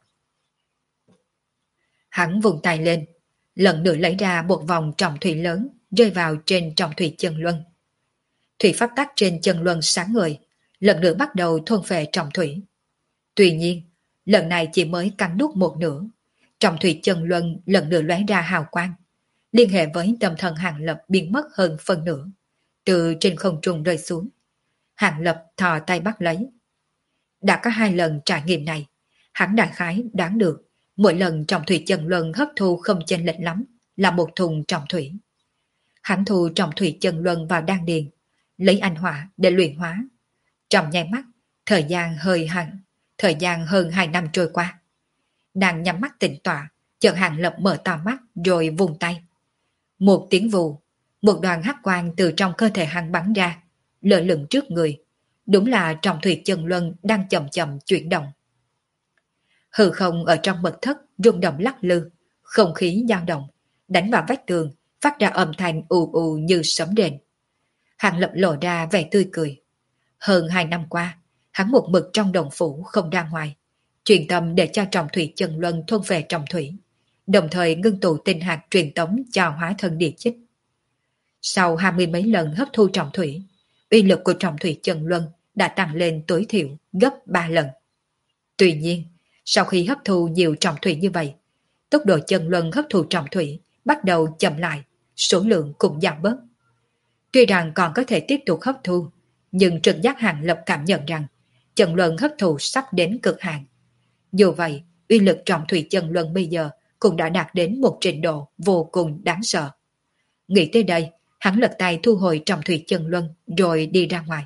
Hắn vùng tay lên, lần nữa lấy ra một vòng trọng thủy lớn rơi vào trên trọng thủy chân luân. Thủy pháp tắc trên chân luân sáng ngời, lần nữa bắt đầu thôn phệ trọng thủy. Tuy nhiên, lần này chỉ mới cắn nuốt một nửa, trọng thủy chân luân lần nữa lóe ra hào quang, liên hệ với tâm thần Hàng Lập biến mất hơn phân nửa, từ trên không trung rơi xuống. Hàng Lập thò tay bắt lấy. Đã có 2 lần trải nghiệm này, hắn đại khái đoán được mỗi lần trọng thủy chân luân hấp thu không chênh lệch lắm là một thùng trọng thủy. Hắn thu trọng thủy chân luân vào đan điền, lấy anh hỏa để luyện hóa. Trong nháy mắt, thời gian hơn 2 năm trôi qua. Đang nhắm mắt tĩnh tọa, chợt Hàng Lập mở to mắt rồi vùng tay. Một tiếng vù, một đoàn hắc quang từ trong cơ thể hắn bắn ra, lơ lửng trước người. Đúng là trọng thủy chân luân đang chậm chậm chuyển động. Hư không ở trong mật thất rung động lắc lư, không khí dao động, đánh vào vách tường, phát ra âm thanh ù ù như sấm rền. Hàng Lập lộ ra vẻ tươi cười. Hơn 2 năm qua, hắn một mực trong đồng phủ không ra ngoài, truyền tâm để cho trọng thủy chân luân thôn về trọng thủy, đồng thời ngưng tụ tinh hạt truyền tống cho hóa thân địa chích. Sau 20 mấy lần hấp thu trọng thủy, uy lực của trọng thủy chân luân đã tăng lên tối thiểu gấp 3 lần. Tuy nhiên, sau khi hấp thu nhiều trọng thủy như vậy, tốc độ chân luân hấp thu trọng thủy bắt đầu chậm lại, số lượng cũng giảm bớt. Tuy rằng còn có thể tiếp tục hấp thu, nhưng trực giác Hàng Lập cảm nhận rằng chân luân hấp thu sắp đến cực hạn. Dù vậy, uy lực trọng thủy chân luân bây giờ cũng đã đạt đến một trình độ vô cùng đáng sợ. Nghĩ tới đây, hắn lật tay thu hồi trọng thủy chân luân rồi đi ra ngoài.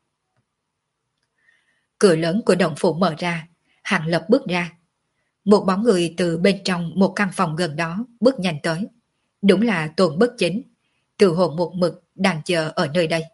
Cửa lớn của động phủ mở ra, Hàng Lập bước ra. Một bóng người từ bên trong một căn phòng gần đó bước nhanh tới. Đúng là Tôn Bất Chính, từ hồ một mực đang chờ ở nơi đây.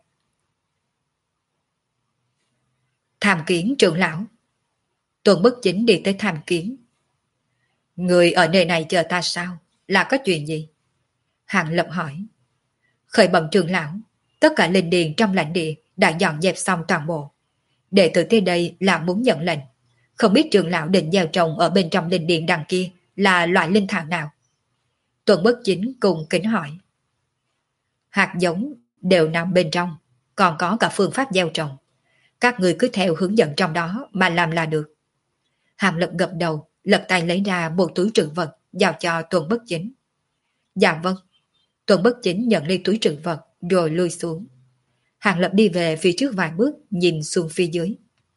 Tham kiến trưởng lão. Tôn Bất Chính đi tới tham kiến. Người ở nơi này chờ ta sao? Là có chuyện gì? Hàng Lập hỏi. Khởi bẩm trưởng lão, tất cả linh điền trong lãnh địa đã dọn dẹp xong toàn bộ. Đệ tử tới đây là muốn nhận lệnh. Không biết trưởng lão định gieo trồng ở bên trong linh điền đằng kia là loại linh thảo nào? Tuần Bất Chính cùng kính hỏi. Hạt giống đều nằm bên trong, còn có cả phương pháp gieo trồng. Các người cứ theo hướng dẫn trong đó mà làm là được. Hàng Lập gật đầu, lật tay lấy ra một túi trữ vật, giao cho Tuần Bất Chính. Dạ vâng. Tuần Bất Chính nhận lấy túi trữ vật, rồi lui xuống. Hàng Lập đi về phía trước vài bước, nhìn xuống phía dưới.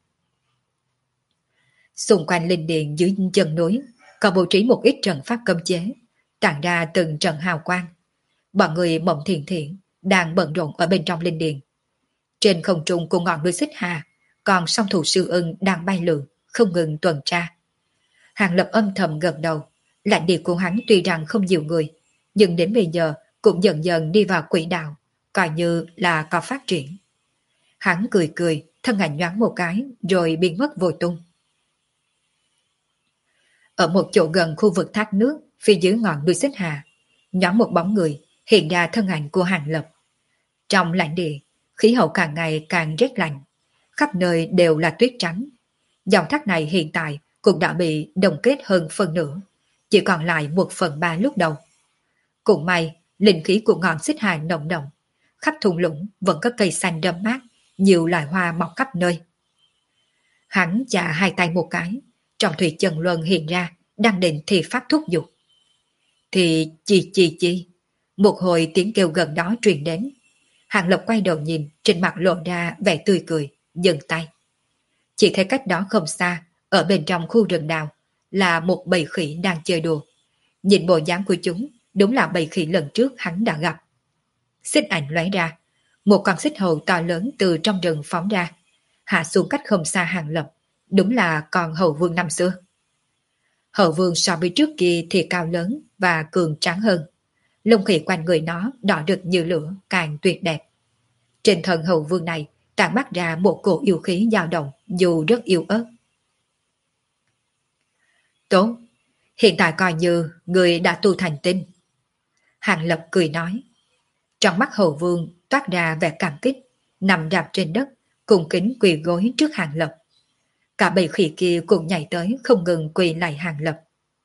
Xung quanh linh điện dưới chân núi, còn bố trí một ít trận pháp cấm chế, tản ra từng trận hào quang. Bọn người Mộng Thiện Thiện đang bận rộn ở bên trong linh điện. Trên không trung của ngọn núi Xích Hà, còn song thủ sư ưng đang bay lượn, không ngừng tuần tra. Hàng Lập âm thầm gật đầu, lãnh địa của hắn tuy rằng không nhiều người, nhưng đến bây giờ cũng dần dần đi vào quỹ đạo, coi như là có phát triển. Hắn cười cười, thân ảnh nhoáng một cái, rồi biến mất vô tung. Ở một chỗ gần khu vực thác nước, phía dưới ngọn núi Xích Hà, nhoáng một bóng người, hiện ra thân ảnh của Hàng Lập. Trong lãnh địa, khí hậu càng ngày càng rét lạnh, khắp nơi đều là tuyết trắng. Dòng thác này hiện tại cũng đã bị đông kết hơn phần nửa, chỉ còn lại 1/3 lúc đầu. Cũng may, linh khí của ngọn Xích Hà nồng đậm, khắp thung lũng vẫn có cây xanh râm mát, nhiều loài hoa mọc khắp nơi. Hắn chà hai tay một cái, trong thủy chân luân hiện ra, đang định thì phát thúc giục. Thì chi, một hồi tiếng kêu gần đó truyền đến. Hàng Lập quay đầu nhìn, trên mặt lộ ra vẻ tươi cười, dừng tay. Chỉ thấy cách đó không xa, ở bên trong khu rừng đào, là một bầy khỉ đang chơi đùa. Nhìn bộ dáng của chúng, đúng là bầy khỉ lần trước hắn đã gặp. Xích ảnh lóe ra, một con xích hầu to lớn từ trong rừng phóng ra, hạ xuống cách không xa Hàng Lập, đúng là con hầu vương năm xưa. Hầu vương so với trước kia thì cao lớn và cường tráng hơn. Lông khỉ quanh người nó đỏ rực như lửa, càng tuyệt đẹp. Trên thân hầu vương này tản mát ra một cổ yêu khí dao động, dù rất yếu ớt. Tốt, hiện tại coi như người đã tu thành tinh. Hàng Lập cười nói. Trong mắt hầu vương toát ra vẻ cảm kích, nằm rạp trên đất, cùng kính quỳ gối trước Hàng Lập. Cả bầy khỉ kia cùng nhảy tới không ngừng quỳ lại Hàng Lập.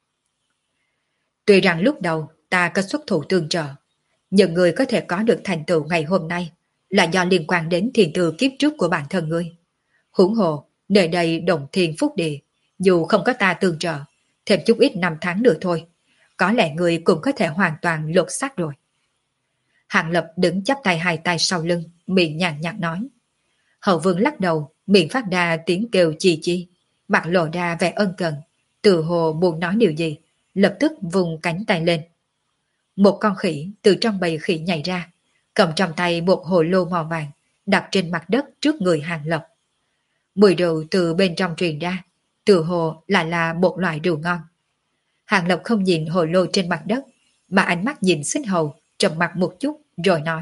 Tuy rằng lúc đầu ta có xuất thủ tương trợ, nhưng người có thể có được thành tựu ngày hôm nay là do liên quan đến thiền tư kiếp trước của bản thân ngươi. Huống hồ, nơi đây đồng thiên phúc địa, dù không có ta tương trợ, thêm chút ít năm tháng nữa thôi, có lẽ ngươi cũng có thể hoàn toàn lột xác rồi. Hàng Lập đứng chắp tay hai tay sau lưng, miệng nhàn nhạt nói. Hậu vương lắc đầu, miệng phát ra tiếng kêu chi, mặt lộ ra vẻ ân cần, tự hồ muốn nói điều gì, lập tức vùng cánh tay lên. Một con khỉ từ trong bầy khỉ nhảy ra, cầm trong tay một hồ lô màu vàng, đặt trên mặt đất trước người Hàng Lập. Mùi rượu từ bên trong truyền ra, tự hồ lại là một loại rượu ngon. Hàng Lập không nhìn hồ lô trên mặt đất, mà ánh mắt nhìn xích hầu, trầm mặt một chút, rồi nói.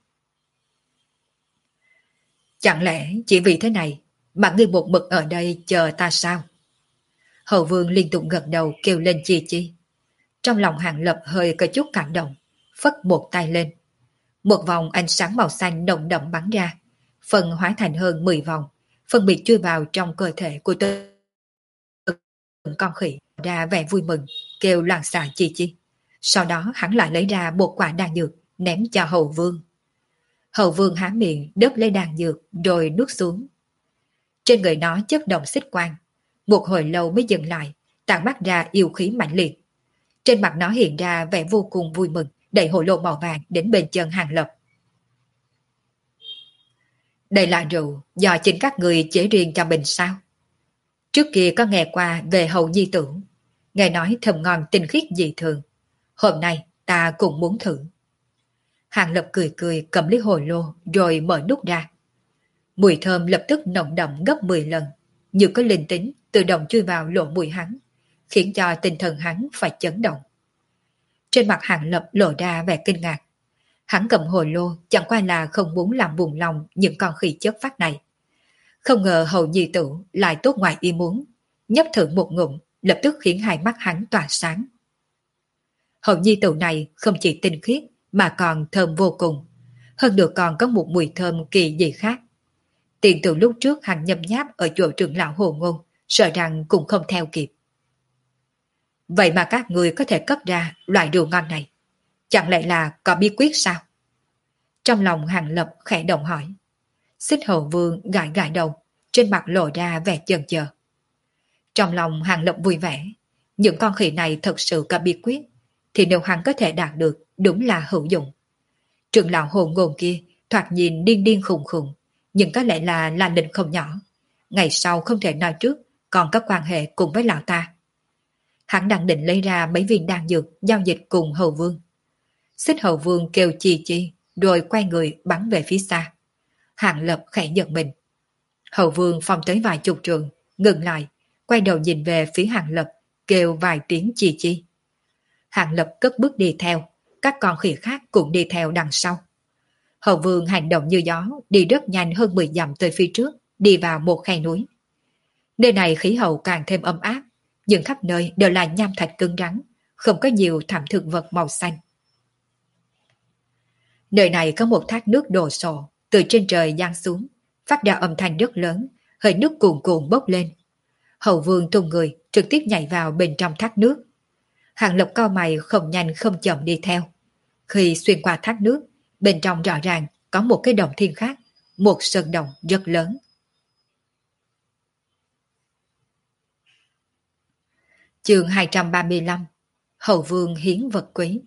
Chẳng lẽ chỉ vì thế này mà ngươi một mực ở đây chờ ta sao? Hầu vương liên tục gật đầu kêu lên chi. Trong lòng Hàng Lập hơi có chút cảm động, phất một tay lên. Một vòng ánh sáng màu xanh nồng đậm bắn ra, phần hóa thành hơn 10 vòng, phân biệt chui vào trong cơ thể của từng con khỉ, ra vẻ vui mừng, kêu loạn xạ chi. Sau đó hắn lại lấy ra một quả đan dược, ném cho hầu vương. Hầu vương há miệng đớp lấy đan dược rồi nuốt xuống. Trên người nó chớp động xích quang, một hồi lâu mới dừng lại, tản mát ra yêu khí mãnh liệt. Trên mặt nó hiện ra vẻ vô cùng vui mừng, đẩy hồ lô màu vàng đến bên chân Hàng Lập. Đây là rượu do chính các người chế riêng cho mình sao? Trước kia có nghe qua về hầu nhi tử, nghe nói thơm ngon tinh khiết dị thường. Hôm nay ta cũng muốn thử. Hàng Lập cười cầm lấy hồ lô rồi mở nút ra. Mùi thơm lập tức nồng đậm gấp 10 lần, như có linh tính tự động chui vào lỗ mũi hắn, khiến cho tinh thần hắn phải chấn động. Trên mặt Hàng Lập lộ ra vẻ kinh ngạc. Hắn cầm hồ lô chẳng qua là không muốn làm buồn lòng những con khỉ chất phát này. Không ngờ hầu nhi tử lại tốt ngoài ý muốn, nhấp thử một ngụm, lập tức khiến hai mắt hắn tỏa sáng. Hầu nhi tử này không chỉ tinh khiết mà còn thơm vô cùng, hơn nữa còn có một mùi thơm kỳ dị khác. Tiền từ lúc trước hắn nhấm nháp ở chỗ trưởng lão Hồ Ngôn, sợ rằng cũng không theo kịp. Vậy mà các người có thể cất ra loại rượu ngon này, chẳng lẽ là có bí quyết sao? Trong lòng Hàng Lập khẽ động hỏi. Xích hầu vương gãi đầu, trên mặt lộ ra vẻ chần chờ. Trong lòng Hàng Lập vui vẻ, những con khỉ này thật sự có bí quyết, thì nếu hắn có thể đạt được đúng là hữu dụng. Trưởng lão hồ ngôn kia thoạt nhìn điên điên khùng khùng, nhưng có lẽ là lịch không nhỏ. Ngày sau không thể nói trước, còn có quan hệ cùng với lão ta. Hắn đang định lấy ra mấy viên đan dược giao dịch cùng hầu vương. Xích hầu vương kêu chi chi, rồi quay người bắn về phía xa. Hàng Lập khẽ giật mình. Hầu vương phong tới vài chục trường, ngừng lại, quay đầu nhìn về phía Hàng Lập, kêu vài tiếng chi chi. Hàng Lập cất bước đi theo, các con khỉ khác cũng đi theo đằng sau. Hầu vương hành động như gió, đi rất nhanh hơn 10 dặm tới phía trước, đi vào một khe núi. Nơi này khí hậu càng thêm ấm áp, nhưng khắp nơi đều là nham thạch cứng rắn, không có nhiều thảm thực vật màu xanh. Nơi này có một thác nước đổ sộ, từ trên trời giáng xuống, phát ra âm thanh rất lớn, hơi nước cuồn cuộn bốc lên. Hầu vương tung người, trực tiếp nhảy vào bên trong thác nước. Hàng Lập cau mày không nhanh không chậm đi theo. Khi xuyên qua thác nước, bên trong rõ ràng có một cái đồng thiên khác, một sơn động rất lớn. Chương 235. Hầu vương hiến vật quý.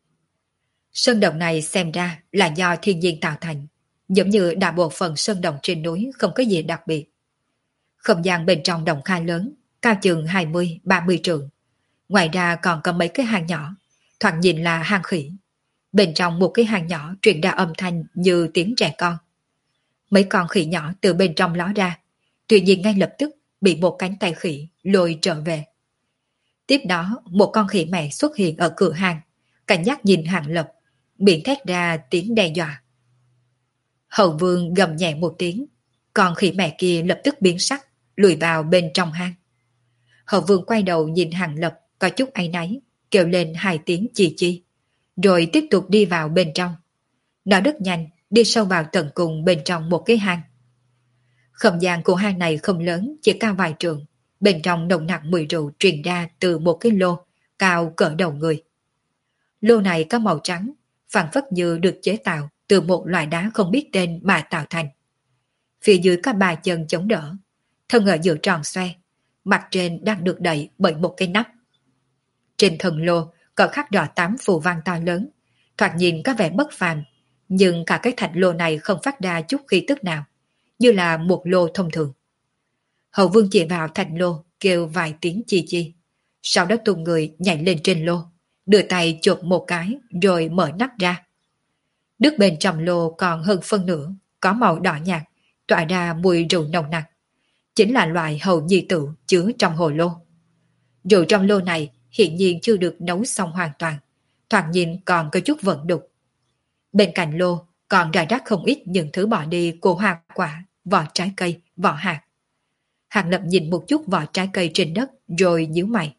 Sơn động này xem ra là do thiên nhiên tạo thành, giống như đại bộ phận sơn động trên núi không có gì đặc biệt. Không gian bên trong động khá lớn, cao chừng 20-30 trượng. Ngoài ra còn có mấy cái hang nhỏ, thoạt nhìn là hang khỉ. Bên trong một cái hang nhỏ truyền ra âm thanh như tiếng trẻ con. Mấy con khỉ nhỏ từ bên trong ló ra, tuy nhiên ngay lập tức bị một cánh tay khỉ lôi trở về. Tiếp đó một con khỉ mẹ xuất hiện ở cửa hang, cảnh giác nhìn Hàng Lập, miệng thét ra tiếng đe dọa. Hầu vương gầm nhẹ một tiếng, con khỉ mẹ kia lập tức biến sắc, lùi vào bên trong hang. Hầu vương quay đầu nhìn Hàng Lập có chút áy náy, kêu lên 2 tiếng chi chi, rồi tiếp tục đi vào bên trong. Nó rất nhanh, đi sâu vào tận cùng bên trong một cái hang. Không gian của hang này không lớn, chỉ cao vài trượng. Bên trong nồng nặc mùi rượu truyền ra từ một cái lô cao cỡ đầu người. Lô này có màu trắng, phảng phất như được chế tạo từ một loại đá không biết tên mà tạo thành. Phía dưới có 3 chân chống đỡ, thân ở giữa tròn xoe, mặt trên đang được đẩy bởi một cái nắp. Trên thân lô có khắc rõ 8 phù văn to lớn, thoạt nhìn có vẻ bất phàm, nhưng cả cái thạch lô này không phát ra chút khí tức nào, như là một lô thông thường. Hầu vương chỉ vào thạch lô, kêu vài tiếng chi chi, sau đó tung người nhảy lên trên lô, đưa tay chộp một cái rồi mở nắp ra. Nước bên trong lô còn hơn phân nửa, có màu đỏ nhạt, tỏa ra mùi rượu nồng nặc. Chính là loại hầu nhi tử chứa trong hồ lô. Rượu trong lô này hiện nhiên chưa được nấu xong hoàn toàn, thoạt nhìn còn có chút vận đục. Bên cạnh lô còn rải rác không ít những thứ bỏ đi của hoa quả, vỏ trái cây, vỏ hạt. Hàng Lập nhìn một chút vỏ trái cây trên đất rồi nhíu mày.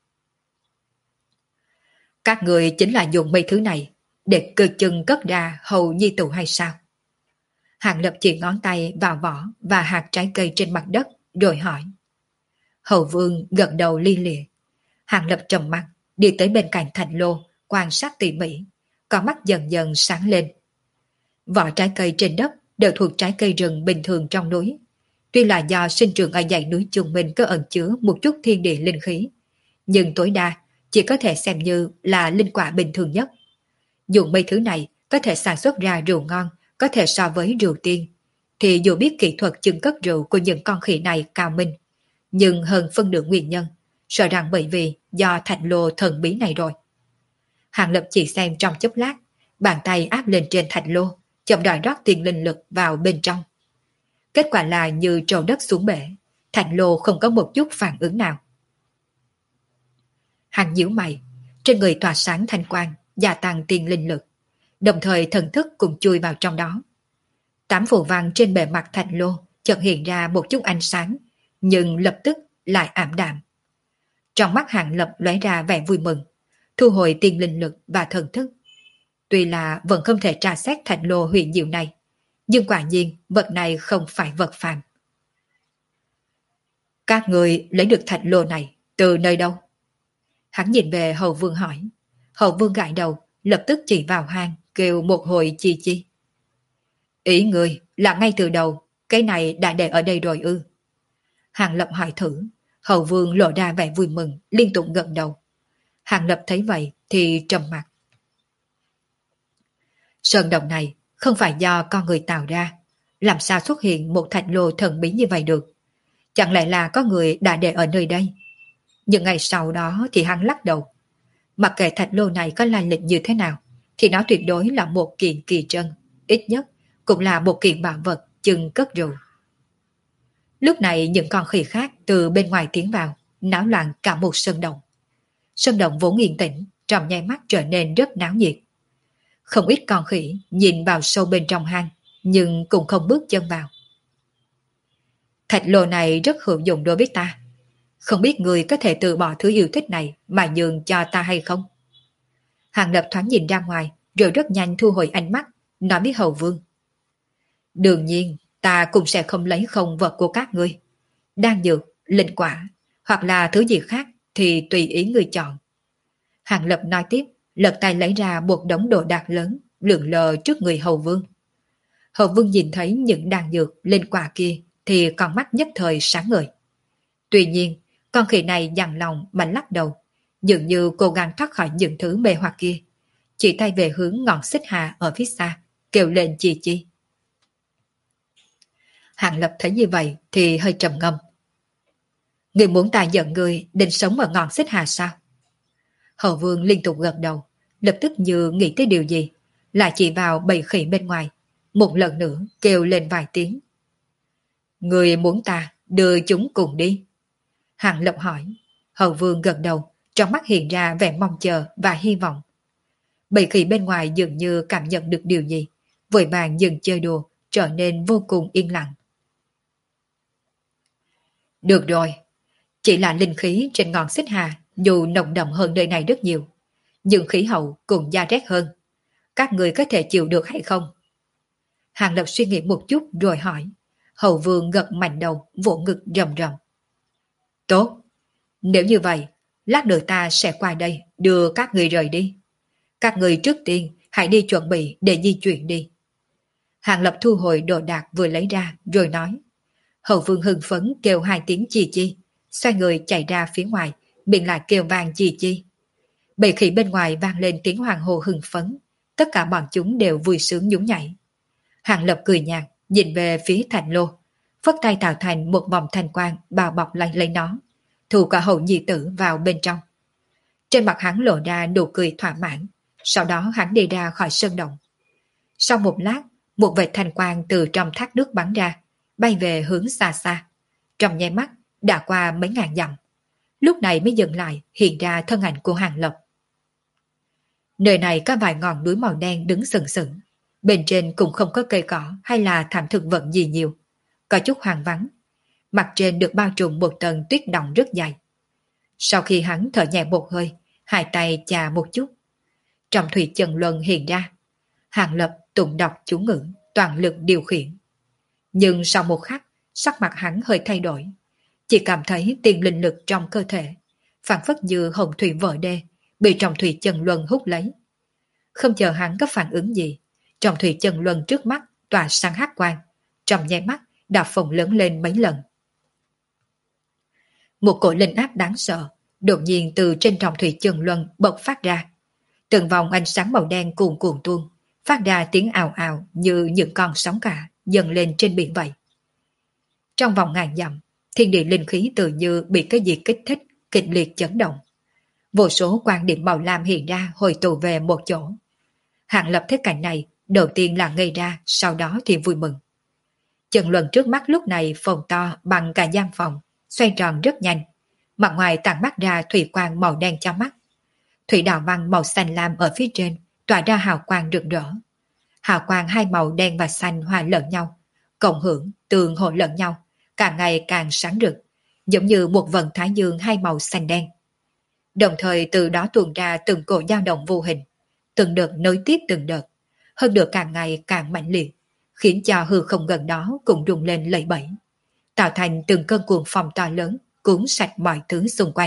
Các người chính là dùng mấy thứ này để cơ chừng cất ra hầu nhi tử hay sao? Hàng Lập chỉ ngón tay vào vỏ và hạt trái cây trên mặt đất rồi hỏi. Hầu vương gật đầu li lịa. Hàng Lập trầm mặt đi tới bên cạnh thành lô, quan sát tỉ mỉ, con mắt dần dần sáng lên. Vỏ trái cây trên đất đều thuộc trái cây rừng bình thường trong núi. Tuy là do sinh trưởng ở dãy núi Trung Minh có ẩn chứa một chút thiên địa linh khí, nhưng tối đa chỉ có thể xem như là linh quả bình thường nhất. Dùng mấy thứ này có thể sản xuất ra rượu ngon, có thể so với rượu tiên, thì dù biết kỹ thuật chưng cất rượu của những con khỉ này cao minh, nhưng hơn phân nửa nguyên nhân, sợ rằng bởi vì do thạch lô thần bí này rồi. Hàng Lập chỉ xem trong chốc lát, bàn tay áp lên trên thạch lô, chậm rãi rót tiền linh lực vào bên trong. Kết quả là như trầu đất xuống bể, thạch lô không có một chút phản ứng nào. Hàng nhíu mày, trên người tỏa sáng thanh quang, gia tăng tiền linh lực, đồng thời thần thức cũng chui vào trong đó. 8 phù văn trên bề mặt thạch lô chợt hiện ra một chút ánh sáng, nhưng lập tức lại ảm đạm. Trong mắt Hàng Lập lóe ra vẻ vui mừng, thu hồi tiền linh lực và thần thức. Tuy là vẫn không thể tra xét thạch lô huyền diệu này, nhưng quả nhiên vật này không phải vật phàm. Các người lấy được thạch lô này từ nơi đâu? Hắn nhìn về Hầu Vương hỏi. Hầu Vương gãi đầu, lập tức chỉ vào hang, kêu một hồi chi chi. Ý người là ngay từ đầu, cái này đã để ở đây rồi ư? Hàng Lập hỏi thử, Hầu Vương lộ ra vẻ vui mừng, liên tục gật đầu. Hàng Lập thấy vậy thì trầm mặt. Sơn động này không phải do con người tạo ra, làm sao xuất hiện một thạch lô thần bí như vậy được? Chẳng lẽ là có người đã để ở nơi đây? Nhưng ngày sau đó thì hắn lắc đầu. Mặc kệ thạch lô này có lai lịch như thế nào, thì nó tuyệt đối là một kiện kỳ trân, ít nhất cũng là một kiện bảo vật chừng cất rượu. Lúc này những con khỉ khác từ bên ngoài tiến vào, náo loạn cả một sơn động. Sơn động vốn yên tĩnh, trong nháy mắt trở nên rất náo nhiệt. Không ít con khỉ nhìn vào sâu bên trong hang, nhưng cũng không bước chân vào. Thạch lô này rất hữu dụng đối với ta. Không biết người có thể từ bỏ thứ yêu thích này mà nhường cho ta hay không? Hàng Lập thoáng nhìn ra ngoài, rồi rất nhanh thu hồi ánh mắt, nói với Hầu Vương. Đương nhiên, ta cũng sẽ không lấy không vật của các ngươi. Đan dược, linh quả, hoặc là thứ gì khác thì tùy ý người chọn. Hàng Lập nói tiếp, lật tay lấy ra một đống đồ đạc lớn, lượn lờ trước người Hầu Vương. Hầu Vương nhìn thấy những đan dược, linh quả kia thì con mắt nhất thời sáng ngời. Tuy nhiên, con khỉ này dằn lòng mà lắc đầu, dường như cố gắng thoát khỏi những thứ mê hoặc kia. Chỉ tay về hướng ngọn xích hà ở phía xa, kêu lên chi chi. Hàng Lập thấy như vậy thì hơi trầm ngâm. Người muốn ta dẫn người định sống ở ngọn xích hà sao? Hầu Vương liên tục gật đầu, lập tức như nghĩ tới điều gì, lại chỉ vào bầy khỉ bên ngoài, một lần nữa kêu lên vài tiếng. Người muốn ta đưa chúng cùng đi. Hàng Lập hỏi. Hầu Vương gật đầu, trong mắt hiện ra vẻ mong chờ và hy vọng. Bầy khỉ bên ngoài dường như cảm nhận được điều gì, vội vàng dừng chơi đùa, trở nên vô cùng yên lặng. Được rồi, chỉ là linh khí trên ngọn xích hà dù nồng đậm hơn nơi này rất nhiều, nhưng khí hậu cũng da rét hơn. Các người có thể chịu được hay không? Hàng Lập suy nghĩ một chút rồi hỏi. Hầu Vương gật mạnh đầu, vỗ ngực rầm rầm. Tốt, nếu như vậy, lát nữa ta sẽ qua đây đưa các người rời đi. Các người trước tiên hãy đi chuẩn bị để di chuyển đi. Hàng Lập thu hồi đồ đạc vừa lấy ra rồi nói. Hầu Vương hưng phấn kêu hai tiếng chi chi, xoay người chạy ra phía ngoài, miệng lại kêu vang chi chi. Bầy khỉ bên ngoài vang lên tiếng hoàng hô hưng phấn, tất cả bọn chúng đều vui sướng nhún nhảy. Hàng Lập cười nhạt, nhìn về phía thành lô, phất tay tạo thành một vòng thanh quang bao bọc lấy nó, thu cả hậu nhi tử vào bên trong. Trên mặt hắn lộ ra nụ cười thỏa mãn, sau đó hắn đi ra khỏi sơn động. Sau một lát, một vệt thanh quang từ trong thác nước bắn ra, bay về hướng xa xa. Trong nháy mắt, đã qua mấy ngàn dặm. Lúc này mới dừng lại, hiện ra thân ảnh của Hàng Lập. Nơi này có vài ngọn núi màu đen đứng sừng sững. Bên trên cũng không có cây cỏ hay là thảm thực vật gì nhiều. Có chút hoang vắng. Mặt trên được bao trùm một tầng tuyết động rất dày. Sau khi hắn thở nhẹ một hơi, hai tay chà một chút. Trong thủy chân luân hiện ra. Hàng Lập tụng đọc chú ngữ, toàn lực điều khiển. Nhưng sau một khắc, sắc mặt hắn hơi thay đổi. Chỉ cảm thấy tiền linh lực trong cơ thể, phản phất như hồng thủy vỡ đê, bị trong thủy chân luân hút lấy. Không chờ hắn có phản ứng gì, trong thủy chân luân trước mắt tỏa sáng hắc quang, trong nháy mắt đã phồng lớn lên mấy lần. Một cỗ linh áp đáng sợ đột nhiên từ trên trong thủy chân luân bộc phát ra. Từng vòng ánh sáng màu đen cuồn cuộn tuôn, phát ra tiếng ào ào như những con sóng cả dần lên trên biển vậy. Trong vòng ngàn dặm, thiên địa linh khí tự như bị cái gì kích thích, kịch liệt chấn động. Vô số quan điểm màu lam hiện ra hồi tụ về một chỗ. Hàng Lập thấy cảnh này, đầu tiên là ngây ra, sau đó thì vui mừng. Chân luân trước mắt lúc này phồng to bằng cả gian phòng, xoay tròn rất nhanh. Mặt ngoài tản mắt ra thủy quang màu đen cho mắt. Thủy đạo văn màu xanh lam ở phía trên tỏa ra hào quang rực rỡ. Hào quang hai màu đen và xanh hòa lẫn nhau, cộng hưởng, tương hỗ lẫn nhau, càng ngày càng sáng rực, giống như một vầng thái dương hai màu xanh đen. Đồng thời từ đó tuôn ra từng cổ dao động vô hình, từng đợt nối tiếp từng đợt, hơn được càng ngày càng mạnh liệt, khiến cho hư không gần đó cũng rung lên lẩy bẩy, tạo thành từng cơn cuồng phong to lớn, cuốn sạch mọi thứ xung quanh.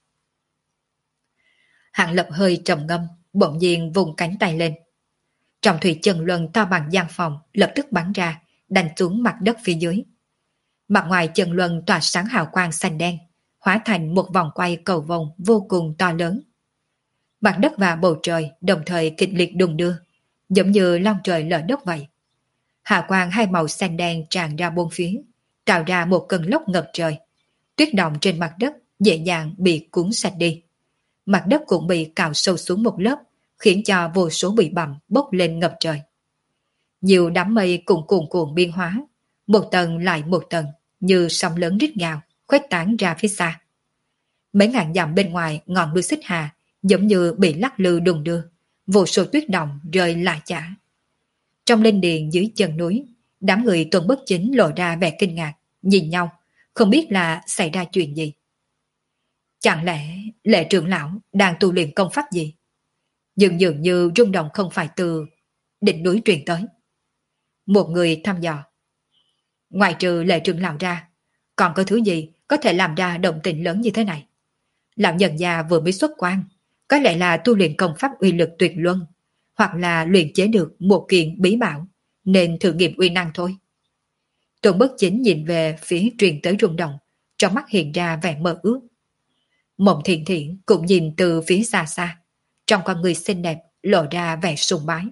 Hạng Lập hơi trầm ngâm, bỗng nhiên vùng cánh tay lên. Trong thủy chân luân to bằng gian phòng lập tức bắn ra, đánh xuống mặt đất phía dưới. Mặt ngoài chân luân tỏa sáng hào quang xanh đen, hóa thành một vòng quay cầu vồng vô cùng to lớn. Mặt đất và bầu trời đồng thời kịch liệt đung đưa, giống như long trời lở đất vậy. Hà quang hai màu xanh đen tràn ra bốn phía, tạo ra một cơn lốc ngập trời. Tuyết động trên mặt đất dễ dàng bị cuốn sạch đi. Mặt đất cũng bị cào sâu xuống một lớp, khiến cho vô số bụi bặm bốc lên ngập trời. Nhiều đám mây cũng cuồn cuộn biên hóa, một tầng lại một tầng, như sóng lớn rít gào, khuếch tán ra phía xa. Mấy ngàn dặm bên ngoài ngọn núi Xích Hà giống như bị lắc lư đùng đưa, vô số tuyết động rơi lả chả. Trong linh điền dưới chân núi, đám người Tuần Bất Chính lộ ra vẻ kinh ngạc, nhìn nhau, không biết là xảy ra chuyện gì. Chẳng lẽ Lệ trưởng lão đang tu luyện công pháp gì? Nhưng dường như rung động không phải từ đỉnh núi truyền tới. Một người thăm dò. Ngoài trừ Lệ trưởng lão ra, còn có thứ gì có thể làm ra động tĩnh lớn như thế này? Lão nhân già vừa mới xuất quan, có lẽ là tu luyện công pháp uy lực tuyệt luân, hoặc là luyện chế được một kiện bí bảo, nên thử nghiệm uy năng thôi. Tuần Bất Chính nhìn về phía truyền tới rung động, trong mắt hiện ra vẻ mơ ước. Mộng Thiện Thiện cũng nhìn từ phía xa xa, trong con người xinh đẹp lộ ra vẻ sùng bái.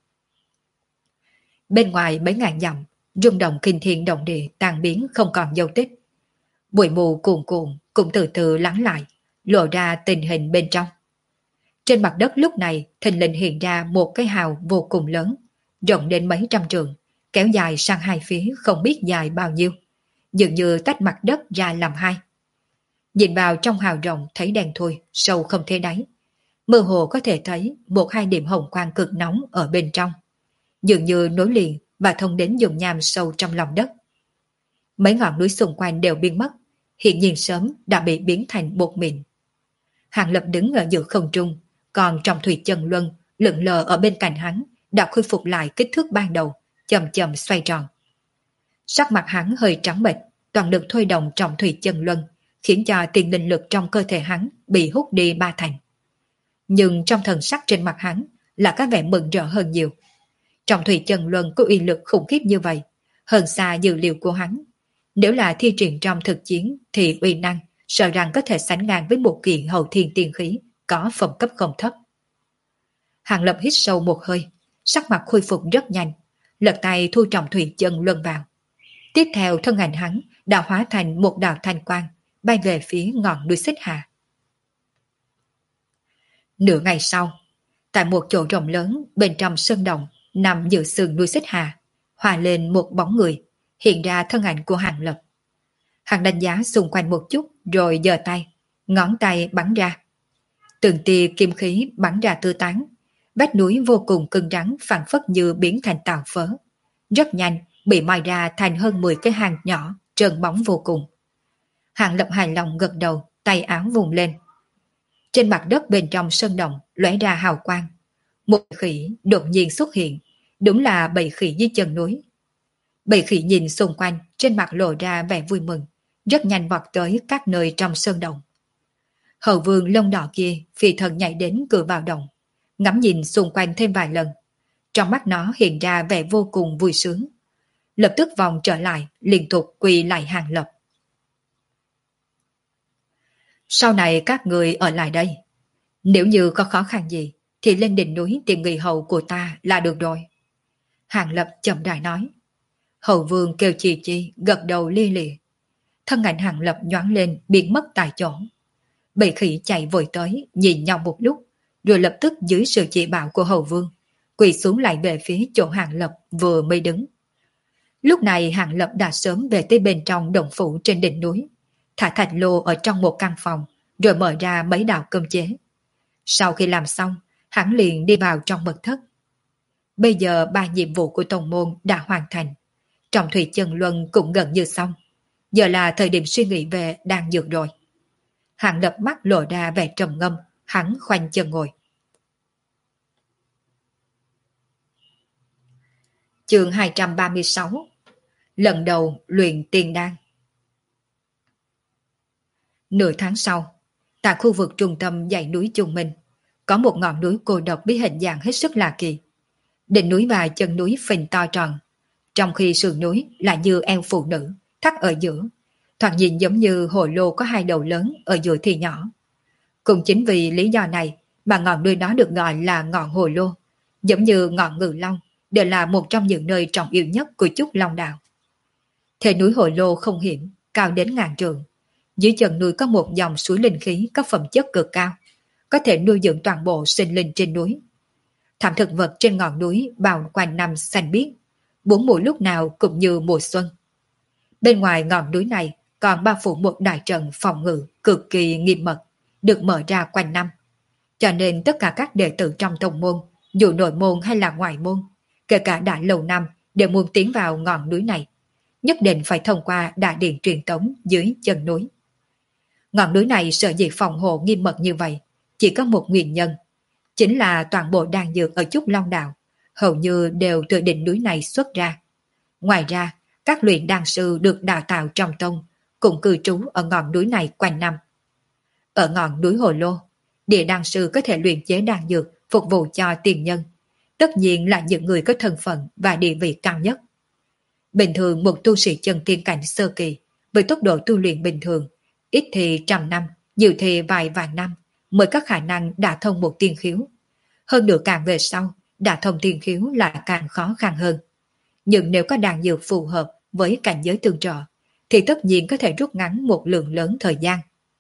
Bên ngoài mấy ngàn dặm, rung động kinh thiên động địa tan biến không còn dấu tích. Bụi mù cuồn cuộn cũng từ từ lắng lại, lộ ra tình hình bên trong. Trên mặt đất lúc này thình lình hiện ra một cái hào vô cùng lớn, rộng đến mấy trăm trượng, kéo dài sang hai phía không biết dài bao nhiêu, dường như tách mặt đất ra làm hai. Nhìn vào trong hào rộng thấy đen thui, sâu không thấy đáy. Mơ hồ có thể thấy một hai điểm hồng quang cực nóng ở bên trong, dường như nối liền và thông đến dung nham sâu trong lòng đất. Mấy ngọn núi xung quanh đều biến mất, hiện nhiên sớm đã bị biến thành bột mịn. Hàng Lập đứng ở giữa không trung, còn trong thủy chân luân lượn lờ ở bên cạnh hắn đã khôi phục lại kích thước ban đầu, chậm chậm xoay tròn. Sắc mặt hắn hơi trắng bệch, toàn lực thôi động trong thủy chân luân, khiến cho tiền linh lực trong cơ thể hắn bị hút đi ba thành. Nhưng trong thần sắc trên mặt hắn là có vẻ mừng rỡ hơn nhiều. Trong thủy chân luân có uy lực khủng khiếp như vậy, hơn xa dự liệu của hắn. Nếu là thi triển trong thực chiến thì uy năng sợ rằng có thể sánh ngang với một kiện hậu thiên tiên khí có phẩm cấp không thấp. Hàng Lập hít sâu một hơi, sắc mặt khôi phục rất nhanh, lật tay thu trọng thủy chân luân vào. Tiếp theo thân ảnh hắn đã hóa thành một đạo thanh quang, bay về phía ngọn núi Xích Hà. Nửa ngày sau, tại một chỗ rộng lớn bên trong sơn động nằm giữa sườn núi Xích Hà, hòa lên một bóng người, hiện ra thân ảnh của Hàng Lập. Hắn đánh giá xung quanh một chút rồi giơ tay, ngón tay bắn ra. Từng tia kim khí bắn ra tứ tán, vách núi vô cùng cứng rắn phảng phất như biến thành tàu phớ. Rất nhanh bị moi ra thành hơn 10 cái hang nhỏ, trơn bóng vô cùng. Hàng Lập hài lòng gật đầu, tay áo vùng lên. Trên mặt đất bên trong sơn động lóe ra hào quang. Một khỉ đột nhiên xuất hiện, đúng là bầy khỉ dưới chân núi. Bầy khỉ nhìn xung quanh, trên mặt lộ ra vẻ vui mừng, rất nhanh vọt tới các nơi trong sơn động. Hầu vương lông đỏ kia phi thần nhảy đến cửa vào động, ngắm nhìn xung quanh thêm vài lần. Trong mắt nó hiện ra vẻ vô cùng vui sướng. Lập tức vòng trở lại, liên tục quỳ lại Hàng Lập. Sau này các người ở lại đây. Nếu như có khó khăn gì, thì lên đỉnh núi tìm người hầu của ta là được rồi. Hàng Lập chậm rãi nói. Hầu vương kêu chi chi, gật đầu lia lịa. Thân ảnh Hàng Lập nhoáng lên, biến mất tại chỗ. Bầy khỉ chạy vội tới, nhìn nhau một lúc, rồi lập tức dưới sự chỉ bảo của hầu vương, quỳ xuống lại về phía chỗ Hàng Lập vừa mới đứng. Lúc này Hàng Lập đã sớm về tới bên trong động phủ trên đỉnh núi, thả thạch lô ở trong một căn phòng, rồi mở ra mấy đạo cơm chế. Sau khi làm xong, hắn liền đi vào trong mật thất. Bây giờ 3 nhiệm vụ của tông môn đã hoàn thành. Trọng thủy chân luân cũng gần như xong. Giờ là thời điểm suy nghĩ về đan dược rồi. Hàng Lập mắt lộ ra vẻ trầm ngâm, hắn khoanh chân ngồi. Chương 236. Lần đầu luyện tiên đan. Nửa tháng sau, tại khu vực trung tâm dãy núi Trung Minh, có một ngọn núi cô độc với hình dạng hết sức lạ kỳ. Đỉnh núi và chân núi phình to tròn, trong khi sườn núi là như eo phụ nữ, thắt ở giữa, thoạt nhìn giống như hồ lô có hai đầu lớn, ở dưới thì nhỏ. Cũng chính vì lý do này mà ngọn núi đó được gọi là ngọn hồ lô, giống như ngọn Ngự Long, đều là một trong những nơi trọng yếu nhất của Trúc Long Đảo. Thế núi hồ lô không hiểm, cao đến ngàn trượng. Dưới chân núi có một dòng suối linh khí có phẩm chất cực cao, có thể nuôi dưỡng toàn bộ sinh linh trên núi. Thảm thực vật trên ngọn núi bao quanh năm xanh biếc, bốn mùa lúc nào cũng như mùa xuân. Bên ngoài ngọn núi này còn bao phủ một đại trận phòng ngự cực kỳ nghiêm mật, được mở ra quanh năm. Cho nên tất cả các đệ tử trong tông môn, dù nội môn hay là ngoại môn, kể cả đã lâu năm đều muốn tiến vào ngọn núi này, nhất định phải thông qua đại điện truyền tống dưới chân núi. Ngọn núi này sở dĩ phòng hộ nghiêm mật như vậy, chỉ có một nguyên nhân, chính là toàn bộ đan dược ở Trúc Long Đảo hầu như đều từ đỉnh núi này xuất ra. Ngoài ra, các luyện đan sư được đào tạo trong tông cũng cư trú ở ngọn núi này quanh năm. Ở ngọn núi Hồ Lô, địa đan sư có thể luyện chế đan dược phục vụ cho tiền nhân, tất nhiên là những người có thân phận và địa vị cao nhất. Bình thường một tu sĩ chân tiên cảnh sơ kỳ với tốc độ tu luyện bình thường, ít thì trăm năm, nhiều thì vài vạn năm mới có khả năng đả thông một tiên khiếu. Hơn nữa càng về sau, đả thông tiên khiếu lại càng khó khăn hơn. Nhưng nếu có đan dược phù hợp với cảnh giới tương trợ, thì tất nhiên có thể rút ngắn một lượng lớn thời gian.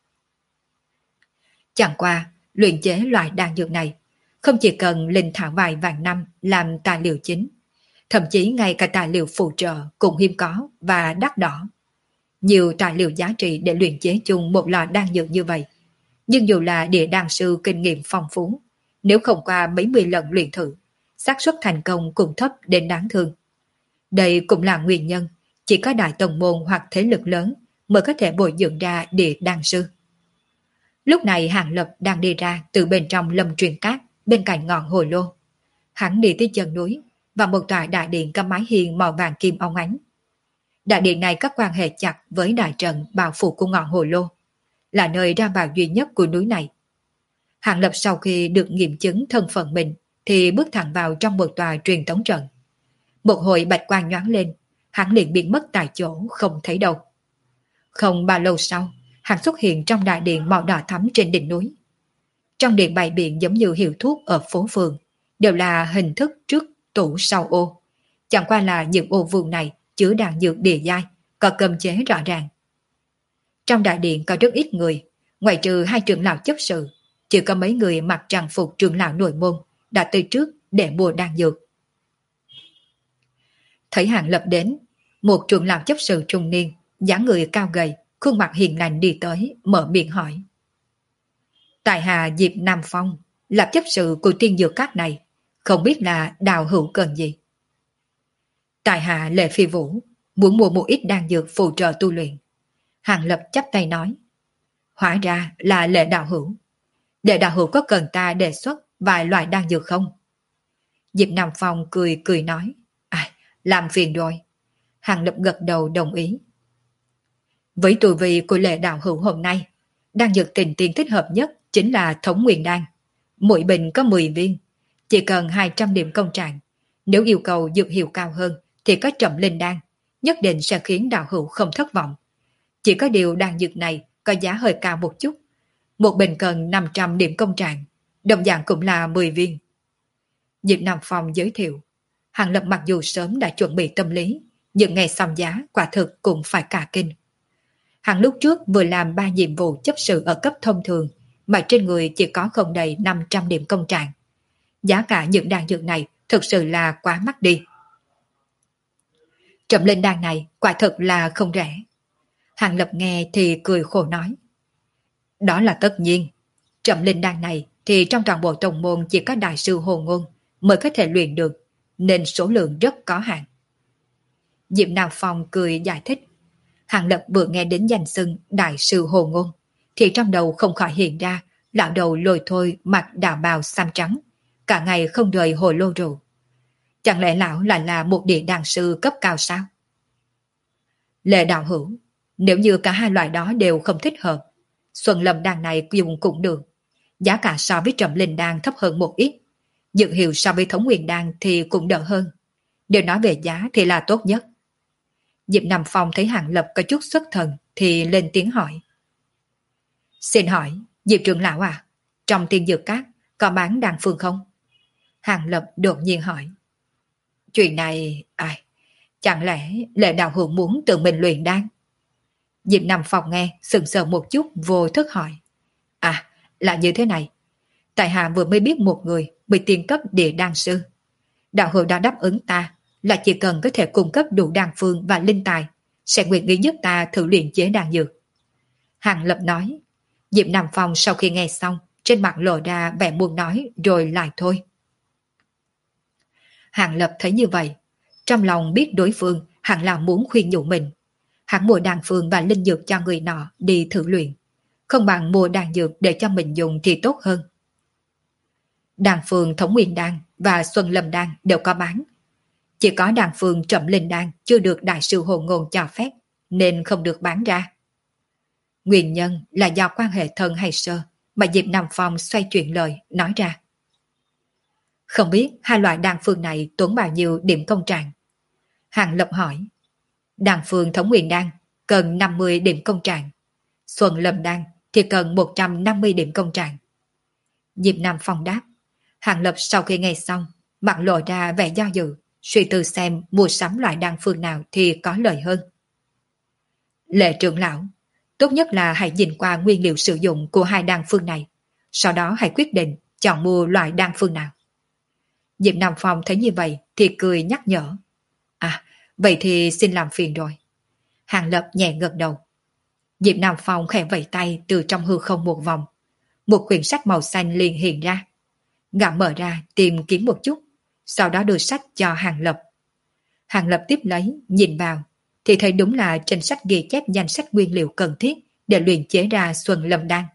Chẳng qua, luyện chế loại đan dược này không chỉ cần linh thảo vài vạn năm làm tài liệu chính, thậm chí ngay cả tài liệu phụ trợ cũng hiếm có và đắt đỏ. Nhiều tài liệu giá trị để luyện chế chung một loại đan dược như vậy. Nhưng dù là địa đan sư kinh nghiệm phong phú, nếu không qua mấy mươi lần luyện thử, xác suất thành công cũng thấp đến đáng thương. Đây cũng là nguyên nhân chỉ có đại tông môn hoặc thế lực lớn mới có thể bồi dưỡng ra địa đan sư. Lúc này Hàng Lập đang đi ra từ bên trong lâm truyền cát bên cạnh ngọn hồ lô. Hắn đi tới chân núi và một tòa đại điện có mái hiên màu vàng kim óng ánh. Đại điện này có quan hệ chặt với đại trận bao phủ của ngọn hồ lô, là nơi ra vào duy nhất của núi này. Hàng Lập sau khi được nghiệm chứng thân phận mình thì bước thẳng vào trong một tòa truyền tống trận. Một hồi bạch quang nhoáng lên, hắn liền biến mất tại chỗ không thấy đâu. Không bao lâu sau, hắn xuất hiện trong đại điện màu đỏ thắm trên đỉnh núi. Trong điện bày biện giống như hiệu thuốc ở phố phường, đều là hình thức trước tủ sau ô. Chẳng qua là những ô vuông này chứa đan dược địa giai, có cấm chế rõ ràng. Trong đại điện có rất ít người, ngoại trừ hai trưởng lão chấp sự, chỉ có mấy người mặc trang phục trưởng lão nội môn đã tới trước để mua đan dược. Thấy Hàng Lập đến, một trưởng lão chấp sự trung niên, dáng người cao gầy, khuôn mặt hiền lành đi tới, mở miệng hỏi. Tại hạ Diệp Nam Phong, là chấp sự của tiên dược các này, không biết là đào hữu cần gì. Tại hạ Lệ Phi Vũ, muốn mua một ít đan dược phụ trợ tu luyện. Hàng Lập chắp tay nói. Hóa ra là Lệ đạo hữu. Lệ đạo hữu có cần ta đề xuất vài loại đan dược không? Diệp Nam Phong cười cười nói. Làm phiền rồi. Hàng Lập gật đầu đồng ý. Với tu vi của Lệ đạo hữu hôm nay, đan dược kình tiên thích hợp nhất chính là Thống Nguyên đan. Mỗi bình có 10 viên, chỉ cần 200 điểm công trạng. Nếu yêu cầu dược hiệu cao hơn thì có Trầm Linh đan, nhất định sẽ khiến đạo hữu không thất vọng. Chỉ có điều đan dược này có giá hơi cao một chút. Một bình cần 500 điểm công trạng, đồng dạng cũng là 10 viên. Diệp Nam Phong giới thiệu. Hàng Lập mặc dù sớm đã chuẩn bị tâm lý, nhưng nghe xong giá quả thực cũng phải cả kinh. Hàng lúc trước vừa làm 3 nhiệm vụ chấp sự ở cấp thông thường, mà trên người chỉ có không đầy 500 điểm công trạng. Giá cả những đan dược này thực sự là quá mắc đi. Trầm Linh đan này quả thực là không rẻ. Hàng Lập nghe thì cười khổ nói. Đó là tất nhiên. Trầm Linh đan này thì trong toàn bộ tông môn chỉ có đại sư Hồ Ngôn mới có thể luyện được, nên số lượng rất có hạn. Diệp Nam Phong cười giải thích. Hàng Lập vừa nghe đến danh xưng đại sư Hồ Ngôn thì trong đầu không khỏi hiện ra lão đầu lôi thôi mặc đạo bào xám trắng, cả ngày không rời hồ lô rượu. Chẳng lẽ lão lại là một địa đan sư cấp cao sao? Lệ đạo hữu, nếu như cả hai loại đó đều không thích hợp, Xuân Lâm đan này dùng cũng được. Giá cả so với Trầm Linh đan thấp hơn một ít, dược hiệu so với Thống Nguyên đan thì cũng đỡ hơn. Nếu nói về giá thì là tốt nhất. Diệp Nam Phong thấy Hàng Lập có chút xuất thần thì lên tiếng hỏi. Xin hỏi, Diệp trưởng lão à, trong tiên dược cát có bán đan phương không? Hàng Lập đột nhiên hỏi. Chuyện này, chẳng lẽ Lệ Đạo Hữu muốn tự mình luyện đan? Diệp Nam Phong nghe, sững sờ một chút vô thức hỏi. Là như thế này. Tại hạ vừa mới biết một người bị tiên cấp địa đan sư. Đạo hữu đã đáp ứng ta là chỉ cần có thể cung cấp đủ đan phương và linh tài, sẽ nguyện ý giúp ta thử luyện chế đan dược. Hàng Lập nói. Diệp Nam Phong sau khi nghe xong, trên mặt lộ ra vẻ muốn nói rồi lại thôi. Hàng Lập thấy như vậy, trong lòng biết đối phương hẳn là muốn khuyên nhủ mình. Hắn mua đan phương và linh dược cho người nọ đi thử luyện, không bằng mua đan dược để cho mình dùng thì tốt hơn. Đan phương Thống Nguyên đan và Xuân Lâm đan đều có bán. Chỉ có đan phương Trầm Linh đan chưa được đại sư Hồ Ngôn cho phép nên không được bán ra. Nguyên nhân là do quan hệ thân hay sơ mà Diệp Nam Phong xoay chuyển lời nói ra. Không biết hai loại đan phương này tốn bao nhiêu điểm công trạng? Hàng Lập hỏi. Đan phương Thống Nguyên đan cần 50 điểm công trạng. Xuân Lâm đan thì cần 150 điểm công trạng. Diệp Nam Phong đáp. Hàng Lập sau khi nghe xong, mặt lộ ra vẻ do dự, suy tư xem mua sắm loại đan phương nào thì có lợi hơn. Lệ trưởng lão, tốt nhất là hãy nhìn qua nguyên liệu sử dụng của hai đan phương này, sau đó hãy quyết định chọn mua loại đan phương nào. Diệp Nam Phong thấy như vậy thì cười nhắc nhở. Vậy thì xin làm phiền rồi. Hàng Lập nhẹ gật đầu. Diệp Nam Phong khẽ vẫy tay từ trong hư không một vòng. Một quyển sách màu xanh liền hiện ra. Gã mở ra tìm kiếm một chút, sau đó đưa sách cho Hàng Lập. Hàng Lập tiếp lấy, nhìn vào, thì thấy đúng là trên sách ghi chép danh sách nguyên liệu cần thiết để luyện chế ra Xuân Lâm đan.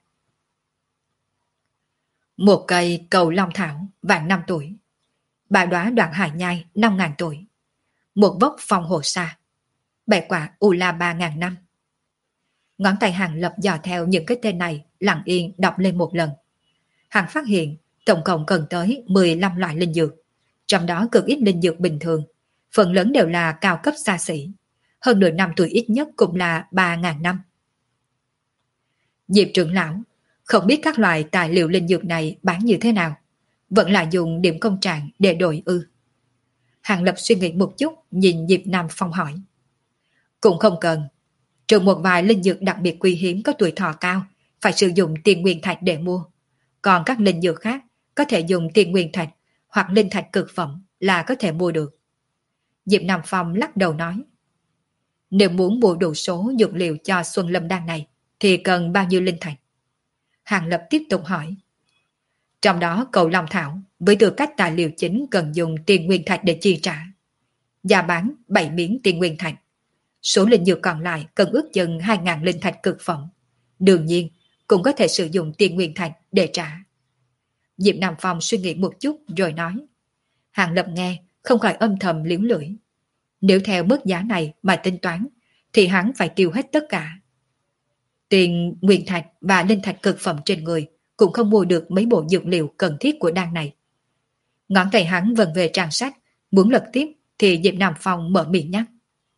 Một cây cầu long thảo vạn năm tuổi, ba đóa đoạn hải nhai 5.000 tuổi, một vốc phong hồ sa, 7 quả u la 3.000 năm. Ngón tay Hàng Lập dò theo những cái tên này lặng yên đọc lên một lần. Hàng phát hiện tổng cộng cần tới 15 loại linh dược, trong đó cực ít linh dược bình thường, phần lớn đều là cao cấp xa xỉ, hơn nửa năm tuổi ít nhất cũng là 3.000 năm. Diệp trưởng lão, không biết các loại tài liệu linh dược này bán như thế nào, vẫn là dùng điểm công trạng để đổi ư? Hàng Lập suy nghĩ một chút, nhìn Diệp Nam Phong hỏi. Cũng không cần, trừ một vài linh dược đặc biệt quý hiếm có tuổi thọ cao, phải sử dụng tiền nguyên thạch để mua. Còn các linh dược khác có thể dùng tiền nguyên thạch hoặc linh thạch cực phẩm là có thể mua được. Diệp Nam Phong lắc đầu nói. Nếu muốn mua đủ số dược liệu cho Xuân Lâm đan này thì cần bao nhiêu linh thạch? Hàng Lập tiếp tục hỏi. Trong đó cầu long thảo với tư cách tài liệu chính cần dùng tiền nguyên thạch để chi trả. Giá bán 7 miếng tiền nguyên thạch. Số linh dược còn lại cần ước chừng 2.000 linh thạch cực phẩm. Đương nhiên cũng có thể sử dụng tiền nguyên thạch để trả. Diệp Nam Phong suy nghĩ một chút rồi nói. Hàng Lập nghe không khỏi âm thầm liếu lưỡi. Nếu theo mức giá này mà tính toán thì hắn phải tiêu hết tất cả. Tiền nguyên thạch và linh thạch cực phẩm trên người cũng không mua được mấy bộ dược liệu cần thiết của đan này. Ngón tay hắn vần về trang sách, muốn lật tiếp thì Diệp Nam Phong mở miệng nhắc.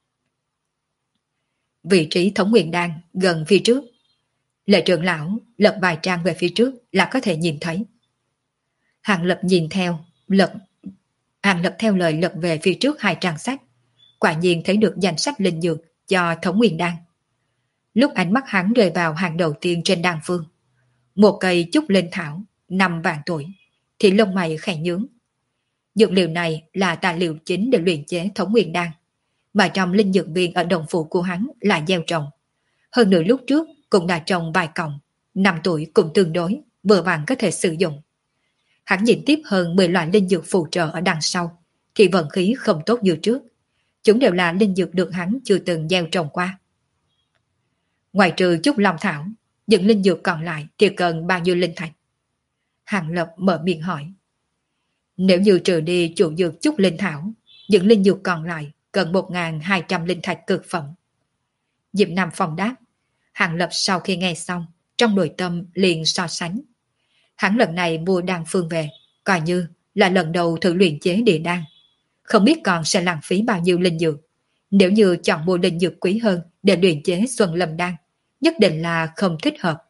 Vị trí Thống Nguyên đan gần phía trước. Lệ trưởng lão lật vài trang về phía trước là có thể nhìn thấy. Hàng Lập nhìn theo, Hàng Lập theo lời lật về phía trước 2 trang sách, quả nhiên thấy được danh sách linh dược cho Thống Nguyên đan. Lúc ánh mắt hắn rơi vào hàng đầu tiên trên đan phương, một cây trúc linh thảo 5 vạn tuổi, thì lông mày khẽ nhướng. Dược liệu này là tài liệu chính để luyện chế Thống Nguyên đan, mà trong linh dược viên ở đồng phụ của hắn là gieo trồng. Hơn nữa lúc trước cũng đã trồng vài cọng, 5 tuổi cũng tương đối, vừa vặn có thể sử dụng. Hắn nhìn tiếp hơn 10 loại linh dược phụ trợ ở đằng sau, thì vận khí không tốt như trước. Chúng đều là linh dược được hắn chưa từng gieo trồng qua. Ngoài trừ chút long thảo, những linh dược còn lại thì cần bao nhiêu linh thạch? Hàng Lập mở miệng hỏi. Nếu như trừ đi chủ dược chút linh thảo, những linh dược còn lại cần 1.200 linh thạch cực phẩm. Diệp Nam Phong đáp. Hàng Lập sau khi nghe xong, trong nội tâm liền so sánh. Hắn lần này mua đan phương về, coi như là lần đầu thử luyện chế địa đan. Không biết còn sẽ lãng phí bao nhiêu linh dược, Nếu như chọn mua linh dược quý hơn để luyện chế Xuân Lâm Đan, nhất định là không thích hợp.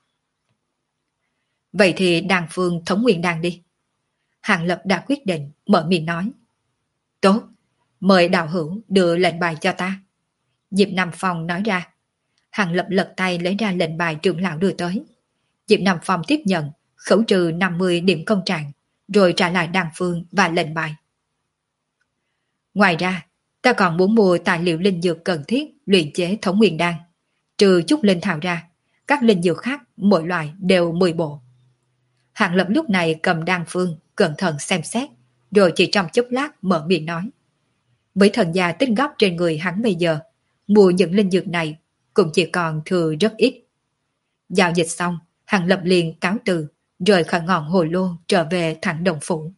Vậy thì đan phương Thống Nguyên Đan đi. Hàng Lập đã quyết định, mở miệng nói. Tốt, mời đạo hữu đưa lệnh bài cho ta. Diệp Nam Phong nói ra. Hàng Lập lật tay lấy ra lệnh bài trưởng lão đưa tới. Diệp Nam Phong tiếp nhận, khấu trừ 50 điểm công trạng, rồi trả lại đan phương và lệnh bài. Ngoài ra, ta còn muốn mua tài liệu linh dược cần thiết luyện chế Thống Nguyên Đan. Trừ chút linh thảo ra, các linh dược khác mỗi loại đều 10 bộ. Hàng Lập lúc này cầm đan phương, cẩn thận xem xét, rồi chỉ trong chốc lát mở miệng nói. Với thần gia tích góp trên người hắn bây giờ, mua những linh dược này cũng chỉ còn thừa rất ít. Giao dịch xong, Hàng Lập liền cáo từ, rời khỏi ngọn hồ lô trở về thẳng Đồng Phủ.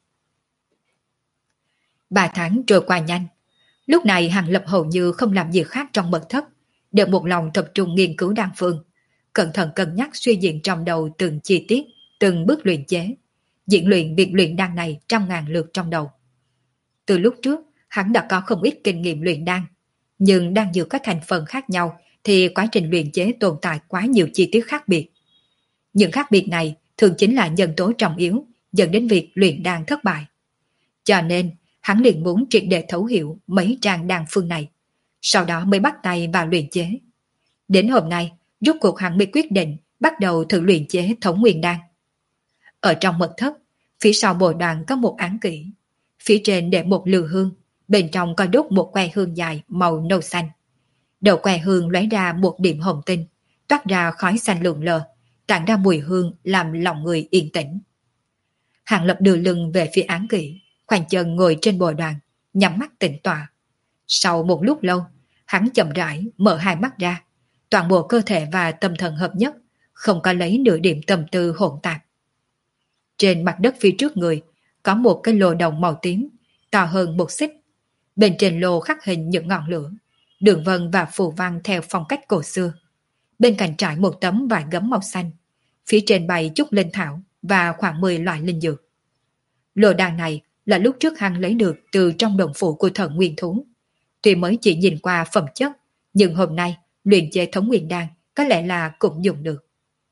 3 tháng trôi qua nhanh. Lúc này Hàng Lập hầu như không làm gì khác trong mật thất, đều một lòng tập trung nghiên cứu đan phương, cẩn thận cân nhắc suy diễn trong đầu từng chi tiết, từng bước luyện chế, diễn luyện việc luyện đan này trăm ngàn lượt trong đầu. Từ lúc trước, hắn đã có không ít kinh nghiệm luyện đan, nhưng đan dược các thành phần khác nhau thì quá trình luyện chế tồn tại quá nhiều chi tiết khác biệt. Những khác biệt này thường chính là nhân tố trọng yếu dẫn đến việc luyện đan thất bại. Cho nên, hắn liền muốn triệt để thấu hiểu mấy trang đan phương này, sau đó mới bắt tay vào luyện chế. Đến hôm nay, rốt cuộc hắn mới quyết định bắt đầu thử luyện chế Thống Nguyên Đan. Ở trong mật thất, phía sau bồ đoàn có một án kỷ, phía trên để một lư hương, bên trong có đốt một que hương dài màu nâu xanh. Đầu que hương lóe ra một điểm hồng tinh, toát ra khói xanh lượn lờ, tản ra mùi hương làm lòng người yên tĩnh. Hàng Lập đưa lưng về phía án kỷ, khoanh chân ngồi trên bồ đoàn, nhắm mắt tĩnh tọa. Sau một lúc lâu, hắn chậm rãi mở hai mắt ra, toàn bộ cơ thể và tâm thần hợp nhất, không có lấy nửa điểm tâm tư hỗn tạp. Trên mặt đất phía trước người có một cái lô đồng màu tím, to hơn một xích. Bên trên lô khắc hình những ngọn lửa, đường vân và phù văn theo phong cách cổ xưa. Bên cạnh trải một tấm vải gấm màu xanh, phía trên bày chút linh thảo và khoảng 10 loại linh dược. Lô đan này là lúc trước hắn lấy được từ trong đồng phủ của thần nguyên thú. Tuy mới chỉ nhìn qua phẩm chất, nhưng hôm nay luyện chế Thống Nguyên Đan có lẽ là cũng dùng được.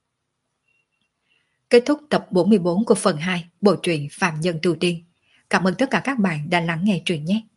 Kết thúc tập 44 của phần 2 bộ truyện Phàm Nhân Tu Tiên. Cảm ơn tất cả các bạn đã lắng nghe truyện nhé.